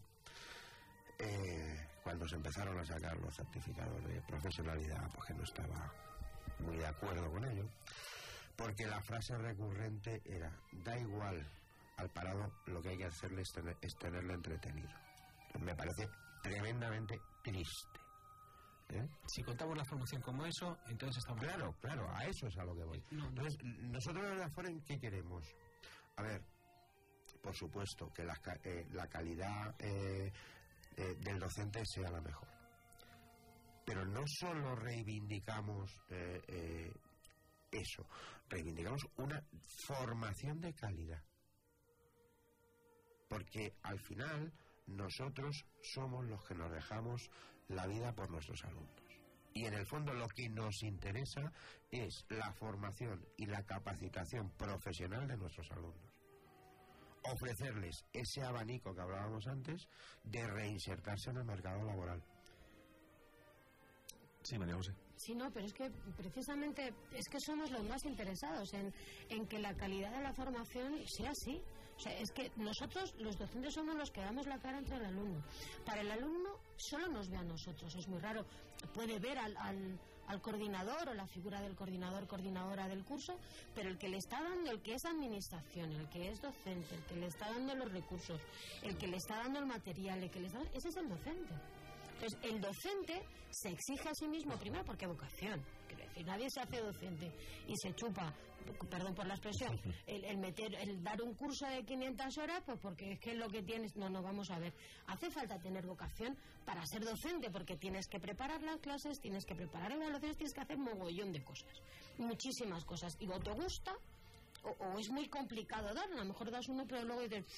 [SPEAKER 4] Eh, cuando se empezaron a sacar los certificados de profesionalidad, pues que no estaba muy de acuerdo con ello, porque la frase recurrente era: da igual al parado, lo que hay que hacerle es, tener, es tenerlo entretenido. Me parece tremendamente triste, ¿Eh?
[SPEAKER 5] Si contamos la formación como eso, entonces estamos...
[SPEAKER 4] Claro, claro, a eso es a lo que voy.
[SPEAKER 5] No, no.
[SPEAKER 4] Entonces, nosotros en la Foren, ¿qué queremos? A ver, por supuesto, que la, eh, la calidad eh, eh, del docente sea la mejor. Pero no solo reivindicamos eh, eh, eso, reivindicamos una formación de calidad. Porque al final nosotros somos los que nos dejamos la vida por nuestros alumnos. Y en el fondo lo que nos interesa es la formación y la capacitación profesional de nuestros alumnos. Ofrecerles ese abanico que hablábamos antes de reinsertarse en el mercado laboral.
[SPEAKER 2] Sí, María José.
[SPEAKER 3] Sí, no, pero es que precisamente es que somos los más interesados en, en que la calidad de la formación sea así. O sea, es que nosotros, los docentes, somos los que damos la cara entre el alumno. Para el alumno solo nos ve a nosotros, es muy raro. Puede ver al, al, al coordinador o la figura del coordinador, coordinadora del curso, pero el que le está dando, el que es administración, el que es docente, el que le está dando los recursos, el que le está dando el material, el que le está dando, ese es el docente. Entonces, el docente se exige a sí mismo, primero porque vocación, quiero decir, nadie se hace docente y se chupa, perdón por la expresión, el, el meter, el dar un curso de quinientas horas, pues porque es que es lo que tienes. No, no, vamos a ver, hace falta tener vocación para ser docente, porque tienes que preparar las clases, tienes que preparar evaluaciones, tienes que hacer mogollón de cosas, muchísimas cosas, y o te gusta, o, o es muy complicado dar, a lo mejor das uno, pero luego dices...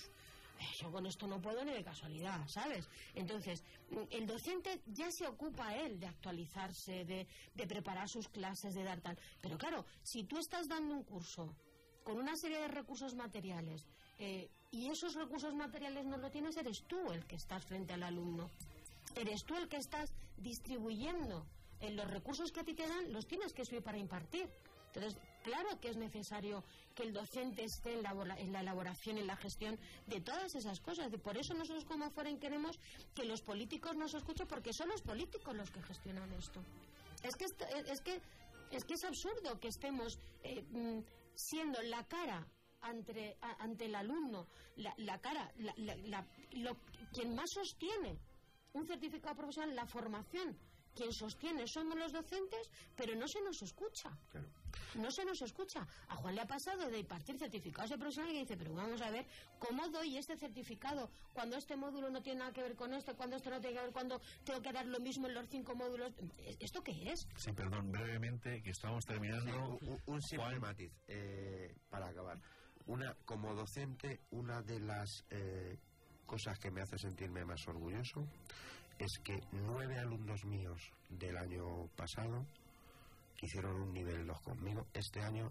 [SPEAKER 3] yo con esto no puedo ni de casualidad, ¿sabes? Entonces, el docente ya se ocupa él de actualizarse, de, de preparar sus clases, de dar tal. Pero claro, si tú estás dando un curso con una serie de recursos materiales eh, y esos recursos materiales no lo tienes, eres tú el que estás frente al alumno. Eres tú el que estás distribuyendo eh, los recursos que a ti te dan, los tienes que subir para impartir. Entonces, claro que es necesario que el docente esté en la, en la elaboración y en la gestión de todas esas cosas. Por eso nosotros como Foren queremos que los políticos nos escuchen, porque son los políticos los que gestionan esto. Es que esto, es, que, es que es absurdo que estemos eh, siendo la cara ante, a, ante el alumno, la, la cara, la, la, la, lo, quien más sostiene un certificado profesional, la formación. Quien sostiene somos los docentes, pero no se nos escucha.
[SPEAKER 4] Claro.
[SPEAKER 3] No se nos escucha. A Juan le ha pasado de impartir certificados de profesional y dice, pero vamos a ver, ¿cómo doy este certificado cuando este módulo no tiene nada que ver con esto, cuando esto no tiene que ver, cuando tengo que dar lo mismo en los cinco módulos? ¿Esto qué es?
[SPEAKER 2] Sí, perdón, brevemente, que estamos terminando.
[SPEAKER 4] Sí, un, un simple matiz, eh, para acabar. Una, como docente, una de las eh, cosas que me hace sentirme más orgulloso es que nueve alumnos míos del año pasado que hicieron un nivel dos conmigo, este año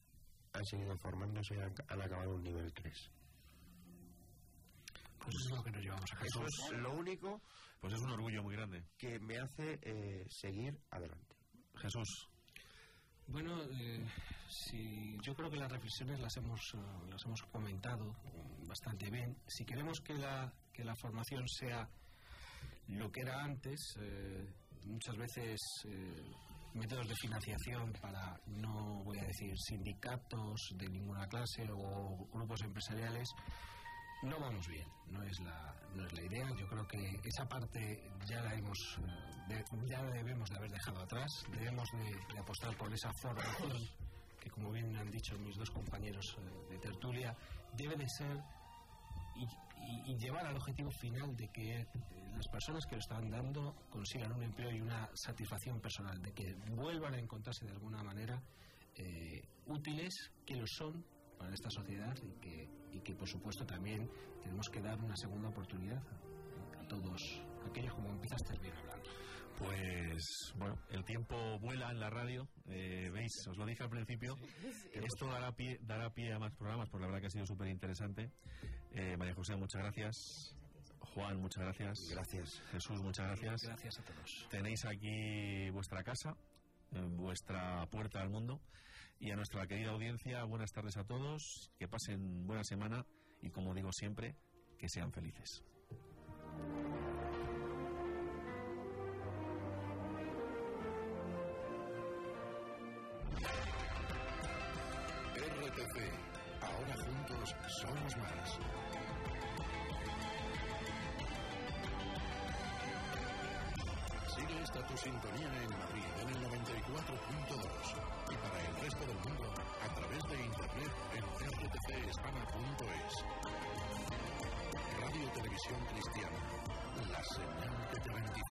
[SPEAKER 4] han seguido formándose y han, han acabado un nivel tres.
[SPEAKER 5] Pues eso es lo que nos llevamos a
[SPEAKER 4] Eso
[SPEAKER 5] Jesús.
[SPEAKER 4] es lo único,
[SPEAKER 2] pues es un orgullo muy grande,
[SPEAKER 4] que me hace eh, seguir adelante.
[SPEAKER 2] Jesús.
[SPEAKER 5] Bueno, eh, si yo creo que las reflexiones las hemos uh, las hemos comentado bastante bien. Si queremos que la que la formación sea lo que era antes, eh, muchas veces eh, métodos de financiación para, no voy a decir sindicatos de ninguna clase o grupos empresariales, no vamos bien, no es la no es la idea. Yo creo que esa parte ya la hemos de, ya la debemos de haber dejado atrás. Debemos de, de apostar por esa formación que, como bien han dicho mis dos compañeros de tertulia, debe de ser y, y, y llevar al objetivo final de que las personas que lo están dando consigan un empleo y una satisfacción personal, de que vuelvan a encontrarse de alguna manera eh, útiles, que lo son para esta sociedad, y que, y que por supuesto también tenemos que dar una segunda oportunidad a, a todos aquellos, como empezaste bien hablando.
[SPEAKER 2] Pues bueno, el tiempo vuela en la radio, eh, veis, os lo dije al principio, esto dará pie, dará pie a más programas, porque la verdad que ha sido súper interesante. eh, María José, muchas gracias. Juan, muchas gracias.
[SPEAKER 4] Gracias.
[SPEAKER 2] Jesús, muchas gracias.
[SPEAKER 5] Gracias a todos.
[SPEAKER 2] Tenéis aquí vuestra casa, vuestra puerta al mundo, y a nuestra querida audiencia, buenas tardes a todos, que pasen buena semana y, como digo siempre, que sean felices.
[SPEAKER 1] R T C, ahora juntos somos más. Sigue esta a tu sintonía en Madrid en el noventa y cuatro punto dos y para el resto del mundo a través de internet en r t c hispana punto es. Radio Televisión Cristiana, la señal que te bendice.